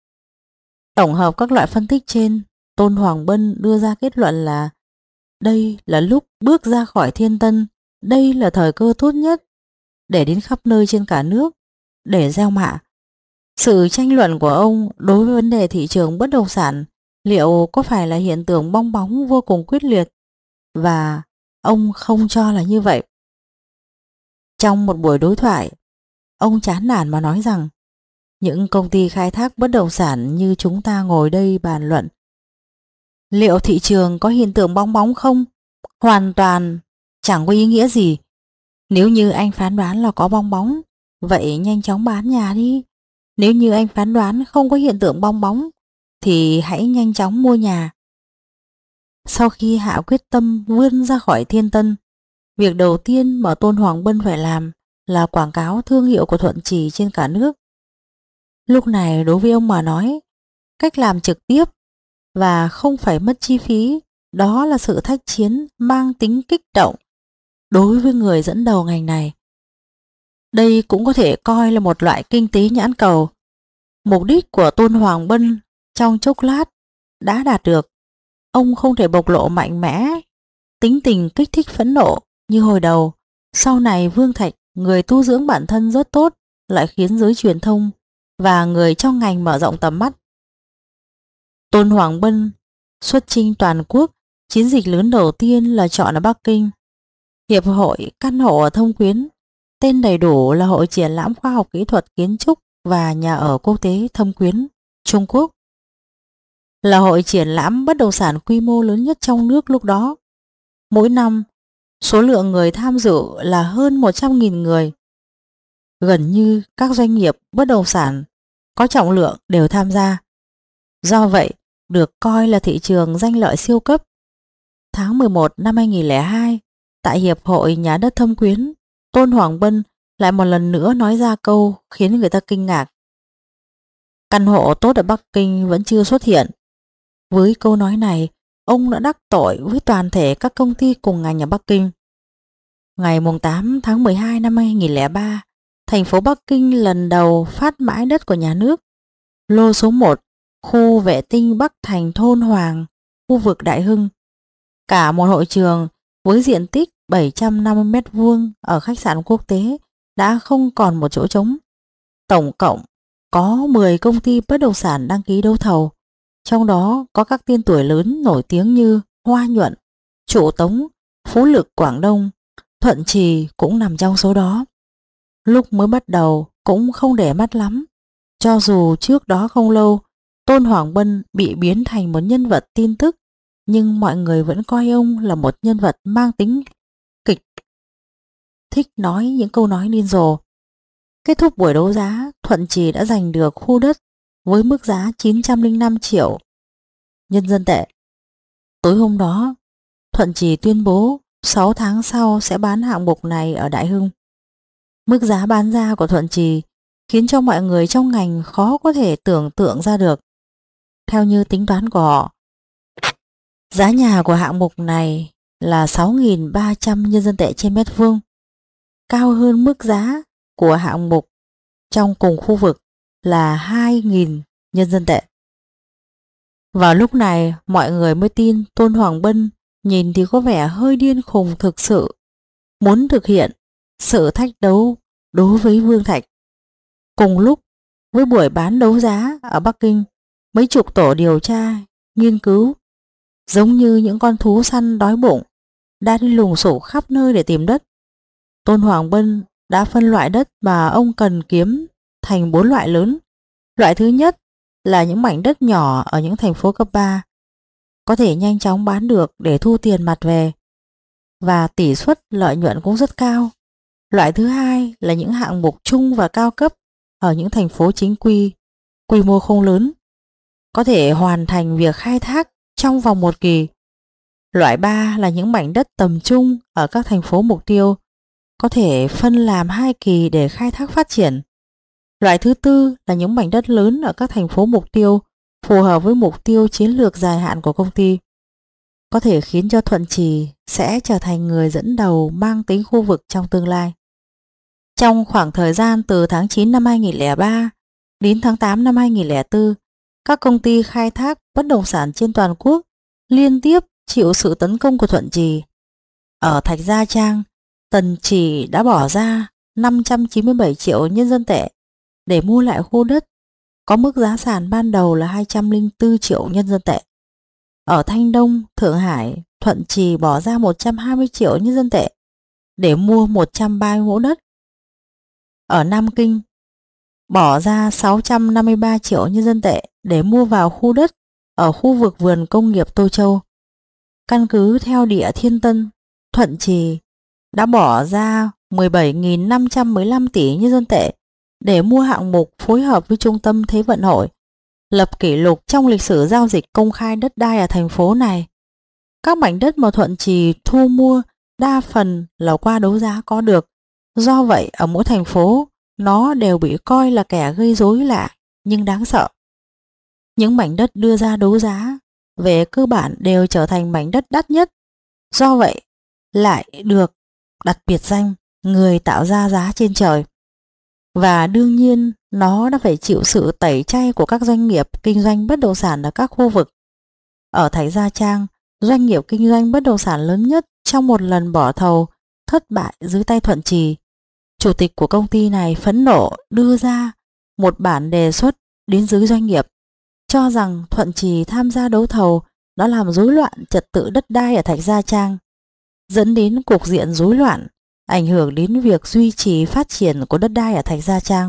Tổng hợp các loại phân tích trên, Tôn Hoàng Bân đưa ra kết luận là đây là lúc bước ra khỏi Thiên Tân, đây là thời cơ tốt nhất để đến khắp nơi trên cả nước để gieo mạ. Sự tranh luận của ông đối với vấn đề thị trường bất động sản liệu có phải là hiện tượng bong bóng vô cùng quyết liệt, và ông không cho là như vậy. Trong một buổi đối thoại, ông chán nản mà nói rằng những công ty khai thác bất động sản như chúng ta ngồi đây bàn luận, liệu thị trường có hiện tượng bong bóng không? Hoàn toàn chẳng có ý nghĩa gì. Nếu như anh phán đoán là có bong bóng, vậy nhanh chóng bán nhà đi. Nếu như anh phán đoán không có hiện tượng bong bóng, thì hãy nhanh chóng mua nhà. Sau khi hạ quyết tâm vươn ra khỏi Thiên Tân, việc đầu tiên mà Tôn Hoàng Bân phải làm là quảng cáo thương hiệu của Thuận Trì trên cả nước. Lúc này đối với ông mà nói, cách làm trực tiếp và không phải mất chi phí, đó là sự thách chiến mang tính kích động đối với người dẫn đầu ngành này. Đây cũng có thể coi là một loại kinh tế nhãn cầu. Mục đích của Tôn Hoàng Bân trong chốc lát đã đạt được. Ông không thể bộc lộ mạnh mẽ, tính tình kích thích phẫn nộ như hồi đầu. Sau này Vương Thạch, người tu dưỡng bản thân rất tốt, lại khiến giới truyền thông và người trong ngành mở rộng tầm mắt. Tôn Hoàng Bân xuất chinh toàn quốc, chiến dịch lớn đầu tiên là chọn ở Bắc Kinh. Hiệp hội căn hộ ở Thâm Quyến, tên đầy đủ là Hội Triển lãm Khoa học Kỹ thuật Kiến trúc và Nhà ở Quốc tế Thâm Quyến, Trung Quốc, là hội triển lãm bất động sản quy mô lớn nhất trong nước lúc đó. Mỗi năm, số lượng người tham dự là hơn một trăm nghìn người. Gần như các doanh nghiệp bất động sản có trọng lượng đều tham gia. Do vậy, được coi là thị trường danh lợi siêu cấp. Tháng mười một năm hai nghìn không trăm lẻ hai, tại Hiệp hội Nhà đất Thâm Quyến, Tôn Hoàng Bân lại một lần nữa nói ra câu khiến người ta kinh ngạc. Căn hộ tốt ở Bắc Kinh vẫn chưa xuất hiện. Với câu nói này, ông đã đắc tội với toàn thể các công ty cùng ngành ở Bắc Kinh. Ngày tám tháng mười hai năm hai nghìn không trăm lẻ ba, thành phố Bắc Kinh lần đầu phát mãi đất của nhà nước. Lô số một, khu vệ tinh Bắc Thành Thôn Hoàng, khu vực Đại Hưng. Cả một hội trường với diện tích bảy trăm năm mươi mét vuông ở khách sạn quốc tế đã không còn một chỗ trống. Tổng cộng có mười công ty bất động sản đăng ký đấu thầu. Trong đó có các tên tuổi lớn nổi tiếng như Hoa Nhuận, Trụ Tống, Phú Lực Quảng Đông, Thuận Trì cũng nằm trong số đó. Lúc mới bắt đầu cũng không để mắt lắm. Cho dù trước đó không lâu, Tôn Hoàng Bân bị biến thành một nhân vật tin tức, nhưng mọi người vẫn coi ông là một nhân vật mang tính kịch, thích nói những câu nói điên rồ. Kết thúc buổi đấu giá, Thuận Trì đã giành được khu đất với mức giá chín trăm lẻ năm triệu nhân dân tệ. Tối hôm đó, Thuận Trì tuyên bố sáu tháng sau sẽ bán hạng mục này ở Đại Hưng. Mức giá bán ra của Thuận Trì khiến cho mọi người trong ngành khó có thể tưởng tượng ra được. Theo như tính toán của họ, giá nhà của hạng mục này là sáu nghìn ba trăm nhân dân tệ trên mét vuông, cao hơn mức giá của hạng mục trong cùng khu vực là hai nghìn nhân dân tệ. Vào lúc này mọi người mới tin Tôn Hoàng Bân nhìn thì có vẻ hơi điên khùng thực sự, muốn thực hiện sự thách đấu đối với Vương Thạch. Cùng lúc với buổi bán đấu giá ở Bắc Kinh, mấy chục tổ điều tra, nghiên cứu giống như những con thú săn đói bụng đã đi lùng sục khắp nơi để tìm đất. Tôn Hoàng Bân đã phân loại đất mà ông cần kiếm thành bốn loại lớn. Loại thứ nhất là những mảnh đất nhỏ ở những thành phố cấp ba, có thể nhanh chóng bán được để thu tiền mặt về, và tỷ suất lợi nhuận cũng rất cao. Loại thứ hai là những hạng mục trung và cao cấp ở những thành phố chính quy, quy mô không lớn, có thể hoàn thành việc khai thác trong vòng một kỳ. Loại ba là những mảnh đất tầm trung ở các thành phố mục tiêu, có thể phân làm hai kỳ để khai thác phát triển. Loại thứ tư là những mảnh đất lớn ở các thành phố mục tiêu, phù hợp với mục tiêu chiến lược dài hạn của công ty, có thể khiến cho Thuận Trì sẽ trở thành người dẫn đầu mang tính khu vực trong tương lai. Trong khoảng thời gian từ tháng chín năm hai nghìn không trăm lẻ ba đến tháng tám năm hai nghìn không trăm lẻ bốn, các công ty khai thác bất động sản trên toàn quốc liên tiếp chịu sự tấn công của Thuận Trì. Ở Thạch Gia Trang, Tần Trì đã bỏ ra năm trăm chín mươi bảy triệu nhân dân tệ để mua lại khu đất có mức giá sàn ban đầu là hai trăm lẻ bốn triệu nhân dân tệ. Ở Thanh Đông, Thượng Hải, Thuận Trì bỏ ra một trăm hai mươi triệu nhân dân tệ để mua một trăm ba mươi mẫu đất. Ở Nam Kinh, bỏ ra sáu trăm năm mươi ba triệu nhân dân tệ để mua vào khu đất ở khu vực vườn công nghiệp Tô Châu. Căn cứ theo địa Thiên Tân, Thuận Trì đã bỏ ra mười bảy nghìn năm trăm mười lăm tỷ nhân dân tệ để mua hạng mục phối hợp với Trung tâm Thế vận Hội, lập kỷ lục trong lịch sử giao dịch công khai đất đai ở thành phố này. Các mảnh đất mà Thuận Trì thu mua đa phần là qua đấu giá có được. Do vậy ở mỗi thành phố nó đều bị coi là kẻ gây rối lạ nhưng đáng sợ. Những mảnh đất đưa ra đấu giá về cơ bản đều trở thành mảnh đất đắt nhất. Do vậy lại được đặt biệt danh người tạo ra giá trên trời. Và đương nhiên nó đã phải chịu sự tẩy chay của các doanh nghiệp kinh doanh bất động sản ở các khu vực. Ở Thạch Gia Trang, doanh nghiệp kinh doanh bất động sản lớn nhất trong một lần bỏ thầu thất bại dưới tay Thuận Trì. Chủ tịch của công ty này phẫn nộ đưa ra một bản đề xuất đến dưới doanh nghiệp, cho rằng Thuận Trì tham gia đấu thầu đã làm rối loạn trật tự đất đai ở Thạch Gia Trang, dẫn đến cục diện rối loạn, ảnh hưởng đến việc duy trì phát triển của đất đai ở Thạch Gia Trang.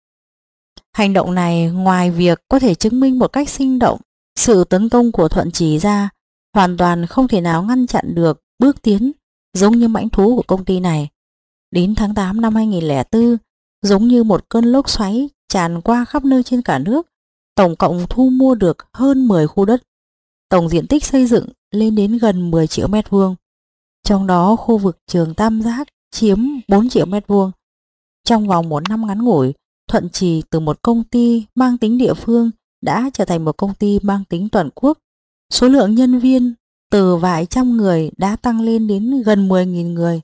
Hành động này ngoài việc có thể chứng minh một cách sinh động sự tấn công của Thuận Trì ra, hoàn toàn không thể nào ngăn chặn được bước tiến giống như mãnh thú của công ty này. Đến tháng tám năm hai nghìn không trăm lẻ bốn, giống như một cơn lốc xoáy tràn qua khắp nơi trên cả nước, tổng cộng thu mua được hơn mười khu đất. Tổng diện tích xây dựng lên đến gần mười triệu mét vuông. Trong đó khu vực Trường Tam Giác chiếm bốn triệu mét vuông. Trong vòng một năm ngắn ngủi, Thuận Trì từ một công ty mang tính địa phương đã trở thành một công ty mang tính toàn quốc. Số lượng nhân viên từ vài trăm người đã tăng lên đến gần mười nghìn người.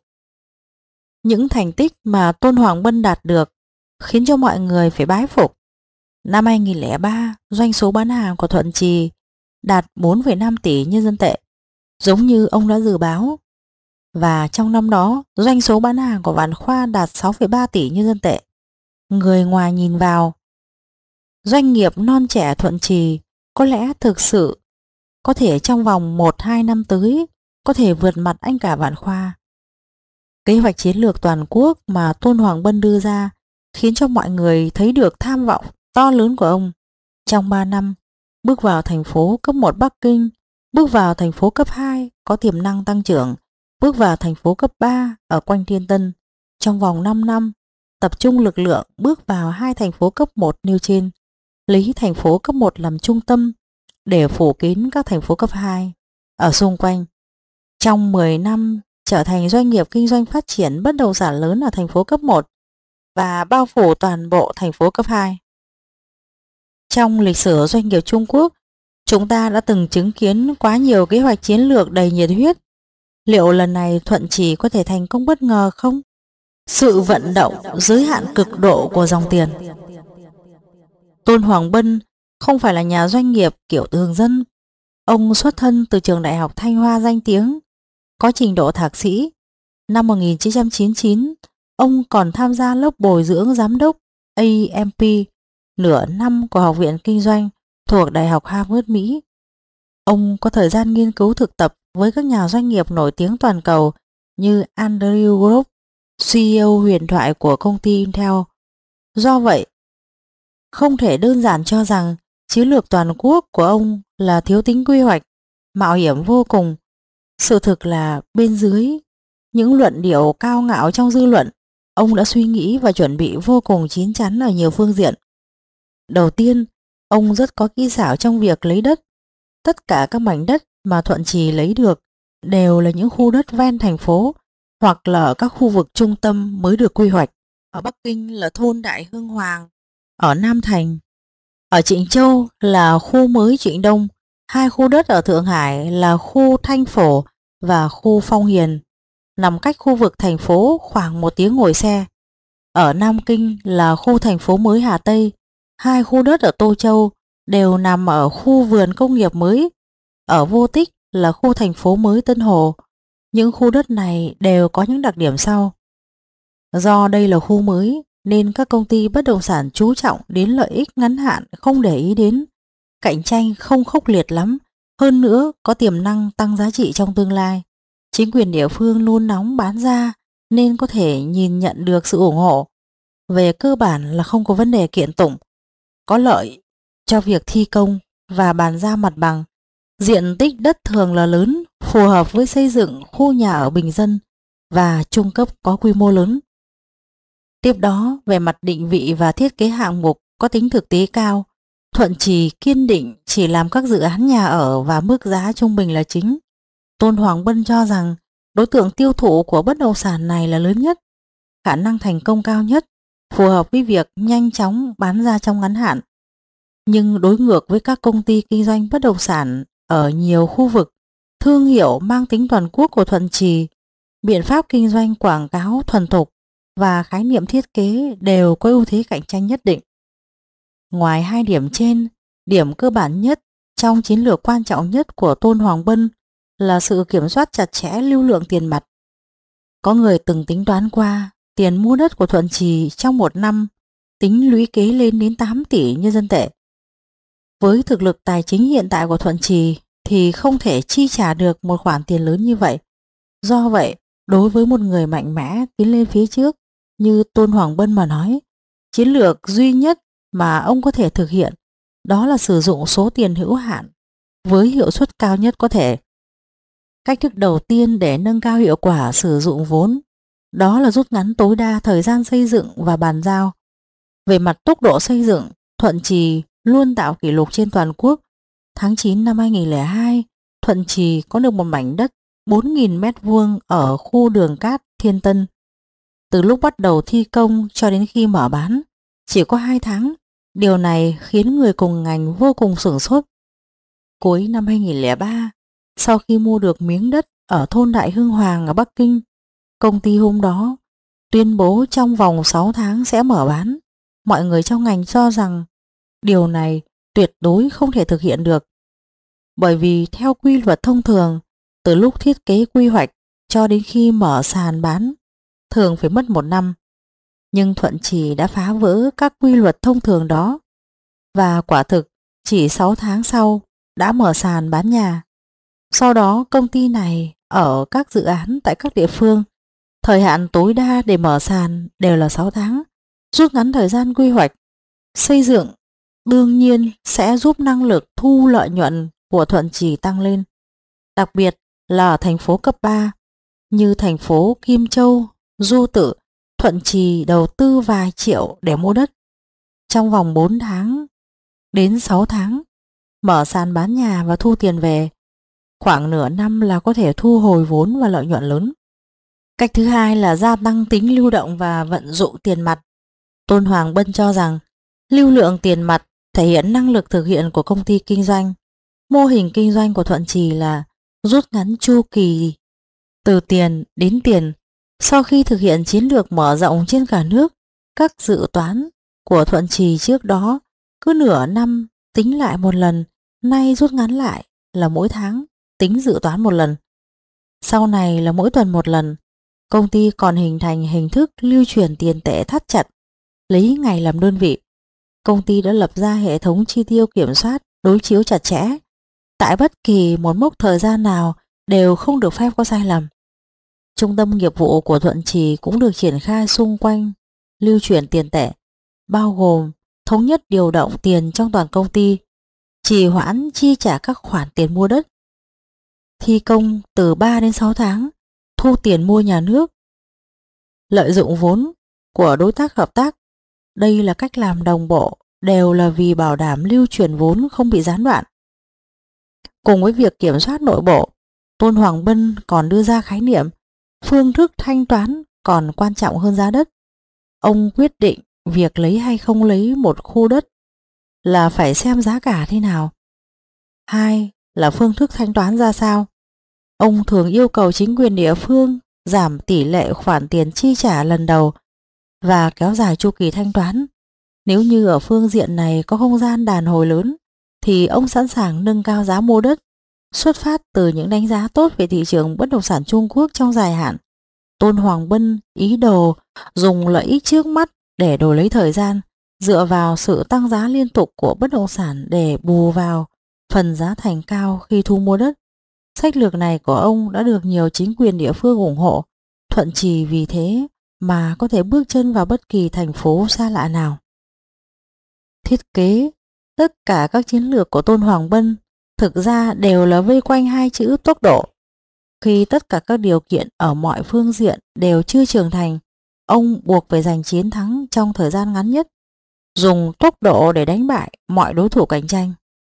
Những thành tích mà Tôn Hoàng Bân đạt được khiến cho mọi người phải bái phục. Năm hai nghìn không trăm lẻ ba, doanh số bán hàng của Thuận Trì đạt bốn phẩy năm tỷ nhân dân tệ, giống như ông đã dự báo. Và trong năm đó, doanh số bán hàng của Vạn Khoa đạt sáu phẩy ba tỷ nhân dân tệ. Người ngoài nhìn vào, doanh nghiệp non trẻ Thuận Trì có lẽ thực sự có thể trong vòng một hai năm tới có thể vượt mặt anh cả Vạn Khoa. Kế hoạch chiến lược toàn quốc mà Tôn Hoàng Bân đưa ra khiến cho mọi người thấy được tham vọng to lớn của ông. Trong ba năm, bước vào thành phố cấp một Bắc Kinh, bước vào thành phố cấp hai có tiềm năng tăng trưởng, bước vào thành phố cấp ba ở quanh Thiên Tân. Trong vòng năm năm, tập trung lực lượng bước vào hai thành phố cấp một nêu trên, lấy thành phố cấp một làm trung tâm để phủ kín các thành phố cấp hai ở xung quanh. Trong mười năm trở thành doanh nghiệp kinh doanh phát triển bất động sản lớn ở thành phố cấp một. và bao phủ toàn bộ thành phố cấp hai. Trong lịch sử doanh nghiệp Trung Quốc, chúng ta đã từng chứng kiến quá nhiều kế hoạch chiến lược đầy nhiệt huyết. Liệu lần này Thuận Trì có thể thành công bất ngờ không? Sự vận động giới hạn cực độ của dòng tiền. Tôn Hoàng Bân không phải là nhà doanh nghiệp kiểu thường dân. Ông xuất thân từ trường đại học Thanh Hoa danh tiếng, có trình độ thạc sĩ. Năm một nghìn chín trăm chín mươi chín, ông còn tham gia lớp bồi dưỡng giám đốc A M P nửa năm của Học viện Kinh doanh thuộc Đại học Harvard, Mỹ. Ông có thời gian nghiên cứu thực tập với các nhà doanh nghiệp nổi tiếng toàn cầu như Andrew Grove, C E O huyền thoại của công ty Intel. Do vậy, không thể đơn giản cho rằng chiến lược toàn quốc của ông là thiếu tính quy hoạch, mạo hiểm vô cùng. Sự thực là bên dưới những luận điệu cao ngạo trong dư luận, ông đã suy nghĩ và chuẩn bị vô cùng chín chắn ở nhiều phương diện. Đầu tiên, ông rất có kỹ xảo trong việc lấy đất. Tất cả các mảnh đất mà Thuận Trì lấy được đều là những khu đất ven thành phố hoặc là ở các khu vực trung tâm mới được quy hoạch. Ở Bắc Kinh là thôn Đại Hưng Hoàng, ở Nam Thành. Ở Trịnh Châu là khu mới Trịnh Đông. Hai khu đất ở Thượng Hải là khu Thanh Phổ và khu Phong Hiền, nằm cách khu vực thành phố khoảng một tiếng ngồi xe. Ở Nam Kinh là khu thành phố mới Hà Tây. Hai khu đất ở Tô Châu đều nằm ở khu vườn công nghiệp mới. Ở Vô Tích là khu thành phố mới Tân Hồ. Những khu đất này đều có những đặc điểm sau. Do đây là khu mới nên các công ty bất động sản chú trọng đến lợi ích ngắn hạn, không để ý đến cạnh tranh không khốc liệt lắm, hơn nữa có tiềm năng tăng giá trị trong tương lai. Chính quyền địa phương luôn nóng bán ra nên có thể nhìn nhận được sự ủng hộ. Về cơ bản là không có vấn đề kiện tụng, có lợi cho việc thi công và bàn giao mặt bằng. Diện tích đất thường là lớn, phù hợp với xây dựng khu nhà ở bình dân và trung cấp có quy mô lớn. Tiếp đó, về mặt định vị và thiết kế hạng mục có tính thực tế cao, Thuận Trì kiên định chỉ làm các dự án nhà ở và mức giá trung bình là chính. Tôn Hoàng Bân cho rằng đối tượng tiêu thụ của bất động sản này là lớn nhất, khả năng thành công cao nhất, phù hợp với việc nhanh chóng bán ra trong ngắn hạn. Nhưng đối ngược với các công ty kinh doanh bất động sản ở nhiều khu vực, thương hiệu mang tính toàn quốc của Thuận Trì, biện pháp kinh doanh quảng cáo thuần thục và khái niệm thiết kế đều có ưu thế cạnh tranh nhất định. Ngoài hai điểm trên, điểm cơ bản nhất trong chiến lược quan trọng nhất của Tôn Hoàng Bân là sự kiểm soát chặt chẽ lưu lượng tiền mặt. Có người từng tính toán qua, tiền mua đất của Thuận Trì trong một năm tính lũy kế lên đến tám tỷ nhân dân tệ. Với thực lực tài chính hiện tại của Thuận Trì thì không thể chi trả được một khoản tiền lớn như vậy. Do vậy, đối với một người mạnh mẽ tiến lên phía trước như Tôn Hoàng Bân mà nói, chiến lược duy nhất mà ông có thể thực hiện đó là sử dụng số tiền hữu hạn với hiệu suất cao nhất có thể. Cách thức đầu tiên để nâng cao hiệu quả sử dụng vốn đó là rút ngắn tối đa thời gian xây dựng và bàn giao. Về mặt tốc độ xây dựng, Thuận Trì luôn tạo kỷ lục trên toàn quốc. Tháng chín năm hai nghìn không trăm lẻ hai, Thuận Trì có được một mảnh đất bốn nghìn mét vuông ở khu Đường Cát, Thiên Tân. Từ lúc bắt đầu thi công cho đến khi mở bán, chỉ có hai tháng. Điều này khiến người cùng ngành vô cùng sửng sốt. Cuối năm hai nghìn không trăm lẻ ba, sau khi mua được miếng đất ở thôn Đại Hưng Hoàng ở Bắc Kinh, công ty hôm đó tuyên bố trong vòng sáu tháng sẽ mở bán. Mọi người trong ngành cho rằng điều này tuyệt đối không thể thực hiện được. Bởi vì theo quy luật thông thường, từ lúc thiết kế quy hoạch cho đến khi mở sàn bán thường phải mất một năm. Nhưng Thuận Trì đã phá vỡ các quy luật thông thường đó và quả thực chỉ sáu tháng sau đã mở sàn bán nhà. Sau đó công ty này ở các dự án tại các địa phương, thời hạn tối đa để mở sàn đều là sáu tháng, rút ngắn thời gian quy hoạch xây dựng đương nhiên sẽ giúp năng lực thu lợi nhuận của Thuận Trì tăng lên. Đặc biệt là ở thành phố cấp ba như thành phố Kim Châu, Du Tự, Thuận Trì đầu tư vài triệu để mua đất. Trong vòng bốn tháng đến sáu tháng mở sàn bán nhà và thu tiền về, khoảng nửa năm là có thể thu hồi vốn và lợi nhuận lớn. Cách thứ hai là gia tăng tính lưu động và vận dụng tiền mặt. Tôn Hoàng Bân cho rằng lưu lượng tiền mặt thể hiện năng lực thực hiện của công ty kinh doanh. Mô hình kinh doanh của Thuận Trì là rút ngắn chu kỳ từ tiền đến tiền. Sau khi thực hiện chiến lược mở rộng trên cả nước, các dự toán của Thuận Trì trước đó cứ nửa năm tính lại một lần, nay rút ngắn lại là mỗi tháng tính dự toán một lần. Sau này là mỗi tuần một lần. Công ty còn hình thành hình thức lưu chuyển tiền tệ thắt chặt, lấy ngày làm đơn vị. Công ty đã lập ra hệ thống chi tiêu kiểm soát, đối chiếu chặt chẽ. Tại bất kỳ một mốc thời gian nào đều không được phép có sai lầm. Trung tâm nghiệp vụ của Thuận Trì cũng được triển khai xung quanh lưu chuyển tiền tệ, bao gồm thống nhất điều động tiền trong toàn công ty, trì hoãn chi trả các khoản tiền mua đất, thi công từ ba đến sáu tháng, thu tiền mua nhà nước, lợi dụng vốn của đối tác hợp tác. Đây là cách làm đồng bộ, đều là vì bảo đảm lưu chuyển vốn không bị gián đoạn. Cùng với việc kiểm soát nội bộ, Tôn Hoàng Bân còn đưa ra khái niệm phương thức thanh toán còn quan trọng hơn giá đất. Ông quyết định việc lấy hay không lấy một khu đất là phải xem giá cả thế nào. Hai là phương thức thanh toán ra sao. Ông thường yêu cầu chính quyền địa phương giảm tỷ lệ khoản tiền chi trả lần đầu và kéo dài chu kỳ thanh toán. Nếu như ở phương diện này có không gian đàn hồi lớn thì ông sẵn sàng nâng cao giá mua đất, xuất phát từ những đánh giá tốt về thị trường bất động sản Trung Quốc trong dài hạn. Tôn Hoàng Bân ý đồ dùng lợi ích trước mắt để đổi lấy thời gian, dựa vào sự tăng giá liên tục của bất động sản để bù vào phần giá thành cao khi thu mua đất. Sách lược này của ông đã được nhiều chính quyền địa phương ủng hộ. Thuận Trì vì thế mà có thể bước chân vào bất kỳ thành phố xa lạ nào. Thiết kế, tất cả các chiến lược của Tôn Hoàng Bân thực ra đều là vây quanh hai chữ tốc độ. Khi tất cả các điều kiện ở mọi phương diện đều chưa trưởng thành, ông buộc phải giành chiến thắng trong thời gian ngắn nhất, dùng tốc độ để đánh bại mọi đối thủ cạnh tranh.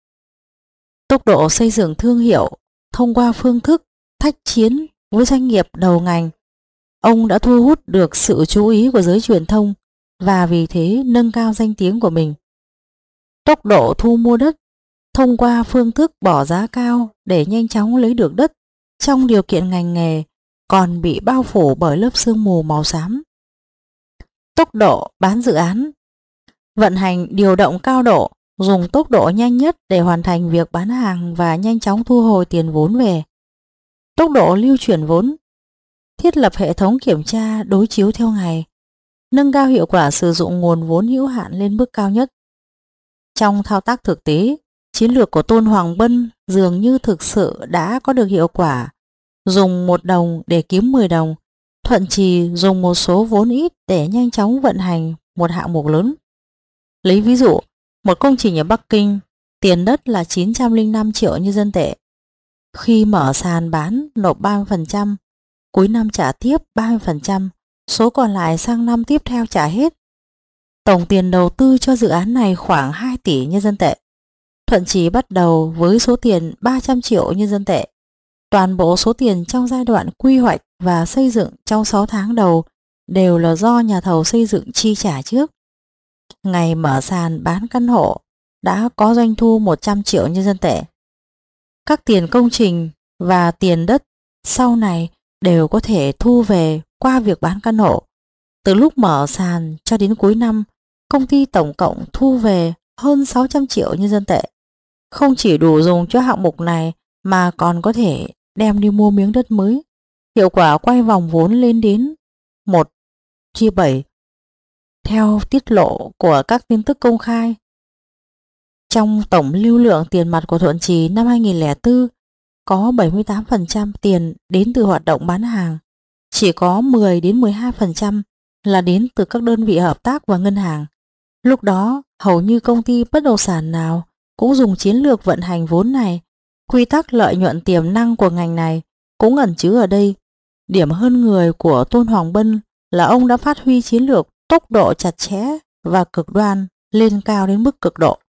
Tốc độ xây dựng thương hiệu thông qua phương thức thách chiến với doanh nghiệp đầu ngành. Ông đã thu hút được sự chú ý của giới truyền thông và vì thế nâng cao danh tiếng của mình. Tốc độ thu mua đất thông qua phương thức bỏ giá cao để nhanh chóng lấy được đất trong điều kiện ngành nghề còn bị bao phủ bởi lớp sương mù màu xám. Tốc độ bán dự án, vận hành điều động cao độ, dùng tốc độ nhanh nhất để hoàn thành việc bán hàng và nhanh chóng thu hồi tiền vốn về. Tốc độ lưu chuyển vốn, thiết lập hệ thống kiểm tra đối chiếu theo ngày, nâng cao hiệu quả sử dụng nguồn vốn hữu hạn lên mức cao nhất. Trong thao tác thực tế, chiến lược của Tôn Hoàng Bân dường như thực sự đã có được hiệu quả. Dùng một đồng để kiếm mười đồng, Thuận Trì dùng một số vốn ít để nhanh chóng vận hành một hạng mục lớn. Lấy ví dụ, một công trình ở Bắc Kinh, tiền đất là chín trăm lẻ năm triệu nhân dân tệ. Khi mở sàn bán nộp ba mươi phần trăm, cuối năm trả tiếp ba mươi phần trăm, số còn lại sang năm tiếp theo trả hết. Tổng tiền đầu tư cho dự án này khoảng hai tỷ nhân dân tệ. Thuận Trì bắt đầu với số tiền ba trăm triệu nhân dân tệ. Toàn bộ số tiền trong giai đoạn quy hoạch và xây dựng trong sáu tháng đầu đều là do nhà thầu xây dựng chi trả trước. Ngày mở sàn bán căn hộ đã có doanh thu một trăm triệu nhân dân tệ. Các tiền công trình và tiền đất sau này đều có thể thu về qua việc bán căn hộ. Từ lúc mở sàn cho đến cuối năm, công ty tổng cộng thu về hơn sáu trăm triệu nhân dân tệ. Không chỉ đủ dùng cho hạng mục này mà còn có thể đem đi mua miếng đất mới. Hiệu quả quay vòng vốn lên đến một chia bảy. Theo tiết lộ của các tin tức công khai, trong tổng lưu lượng tiền mặt của Thuận Trì năm hai nghìn lẻ bốn có bảy mươi tám phần trăm tiền đến từ hoạt động bán hàng, chỉ có mười đến mười hai phần trăm là đến từ các đơn vị hợp tác và ngân hàng. Lúc đó, hầu như công ty bất động sản nào cũng dùng chiến lược vận hành vốn này. Quy tắc lợi nhuận tiềm năng của ngành này cũng ẩn chứa ở đây. Điểm hơn người của Tôn Hoàng Bân là ông đã phát huy chiến lược tốc độ chặt chẽ và cực đoan lên cao đến mức cực độ.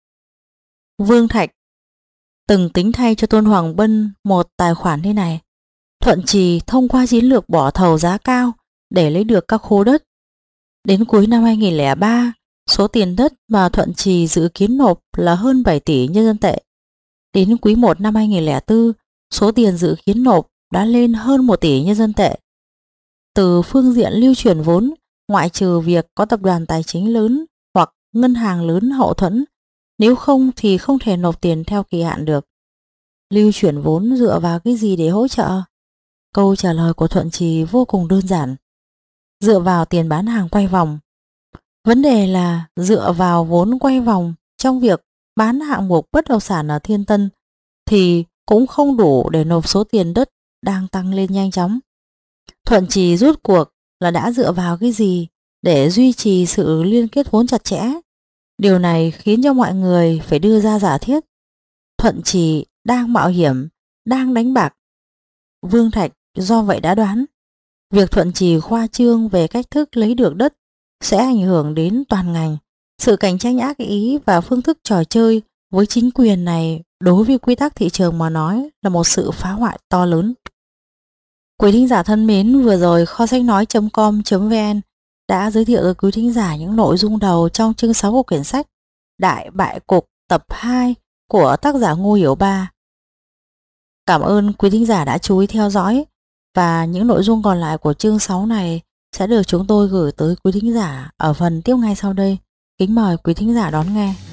Vương Thạch từng tính thay cho Tôn Hoàng Bân một tài khoản thế này: Thuận Trì thông qua chiến lược bỏ thầu giá cao để lấy được các khu đất. Đến cuối năm hai nghìn không trăm lẻ ba, số tiền đất mà Thuận Trì dự kiến nộp là hơn bảy tỷ nhân dân tệ. Đến quý một năm hai nghìn không trăm lẻ bốn, số tiền dự kiến nộp đã lên hơn một tỷ nhân dân tệ. Từ phương diện lưu chuyển vốn, ngoại trừ việc có tập đoàn tài chính lớn hoặc ngân hàng lớn hậu thuẫn, nếu không thì không thể nộp tiền theo kỳ hạn được. Lưu chuyển vốn dựa vào cái gì để hỗ trợ? Câu trả lời của Thuận Trì vô cùng đơn giản. Dựa vào tiền bán hàng quay vòng. Vấn đề là dựa vào vốn quay vòng trong việc bán hạng mục bất động sản ở Thiên Tân thì cũng không đủ để nộp số tiền đất đang tăng lên nhanh chóng. Thuận Trì rút cuộc là đã dựa vào cái gì để duy trì sự liên kết vốn chặt chẽ? Điều này khiến cho mọi người phải đưa ra giả thiết Thuận Trì đang mạo hiểm, đang đánh bạc. Vương Thạch do vậy đã đoán việc Thuận Trì khoa trương về cách thức lấy được đất sẽ ảnh hưởng đến toàn ngành. Sự cạnh tranh ác ý và phương thức trò chơi với chính quyền này đối với quy tắc thị trường mà nói là một sự phá hoại to lớn. Quý thính giả thân mến, vừa rồi kho sách nói chấm com chấm vn đã giới thiệu tới quý thính giả những nội dung đầu trong chương sáu của quyển sách Đại Bại Cục tập hai của tác giả Ngô Hiểu Ba. Cảm ơn quý thính giả đã chú ý theo dõi, và những nội dung còn lại của chương sáu này sẽ được chúng tôi gửi tới quý thính giả ở phần tiếp ngay sau đây. Kính mời quý thính giả đón nghe.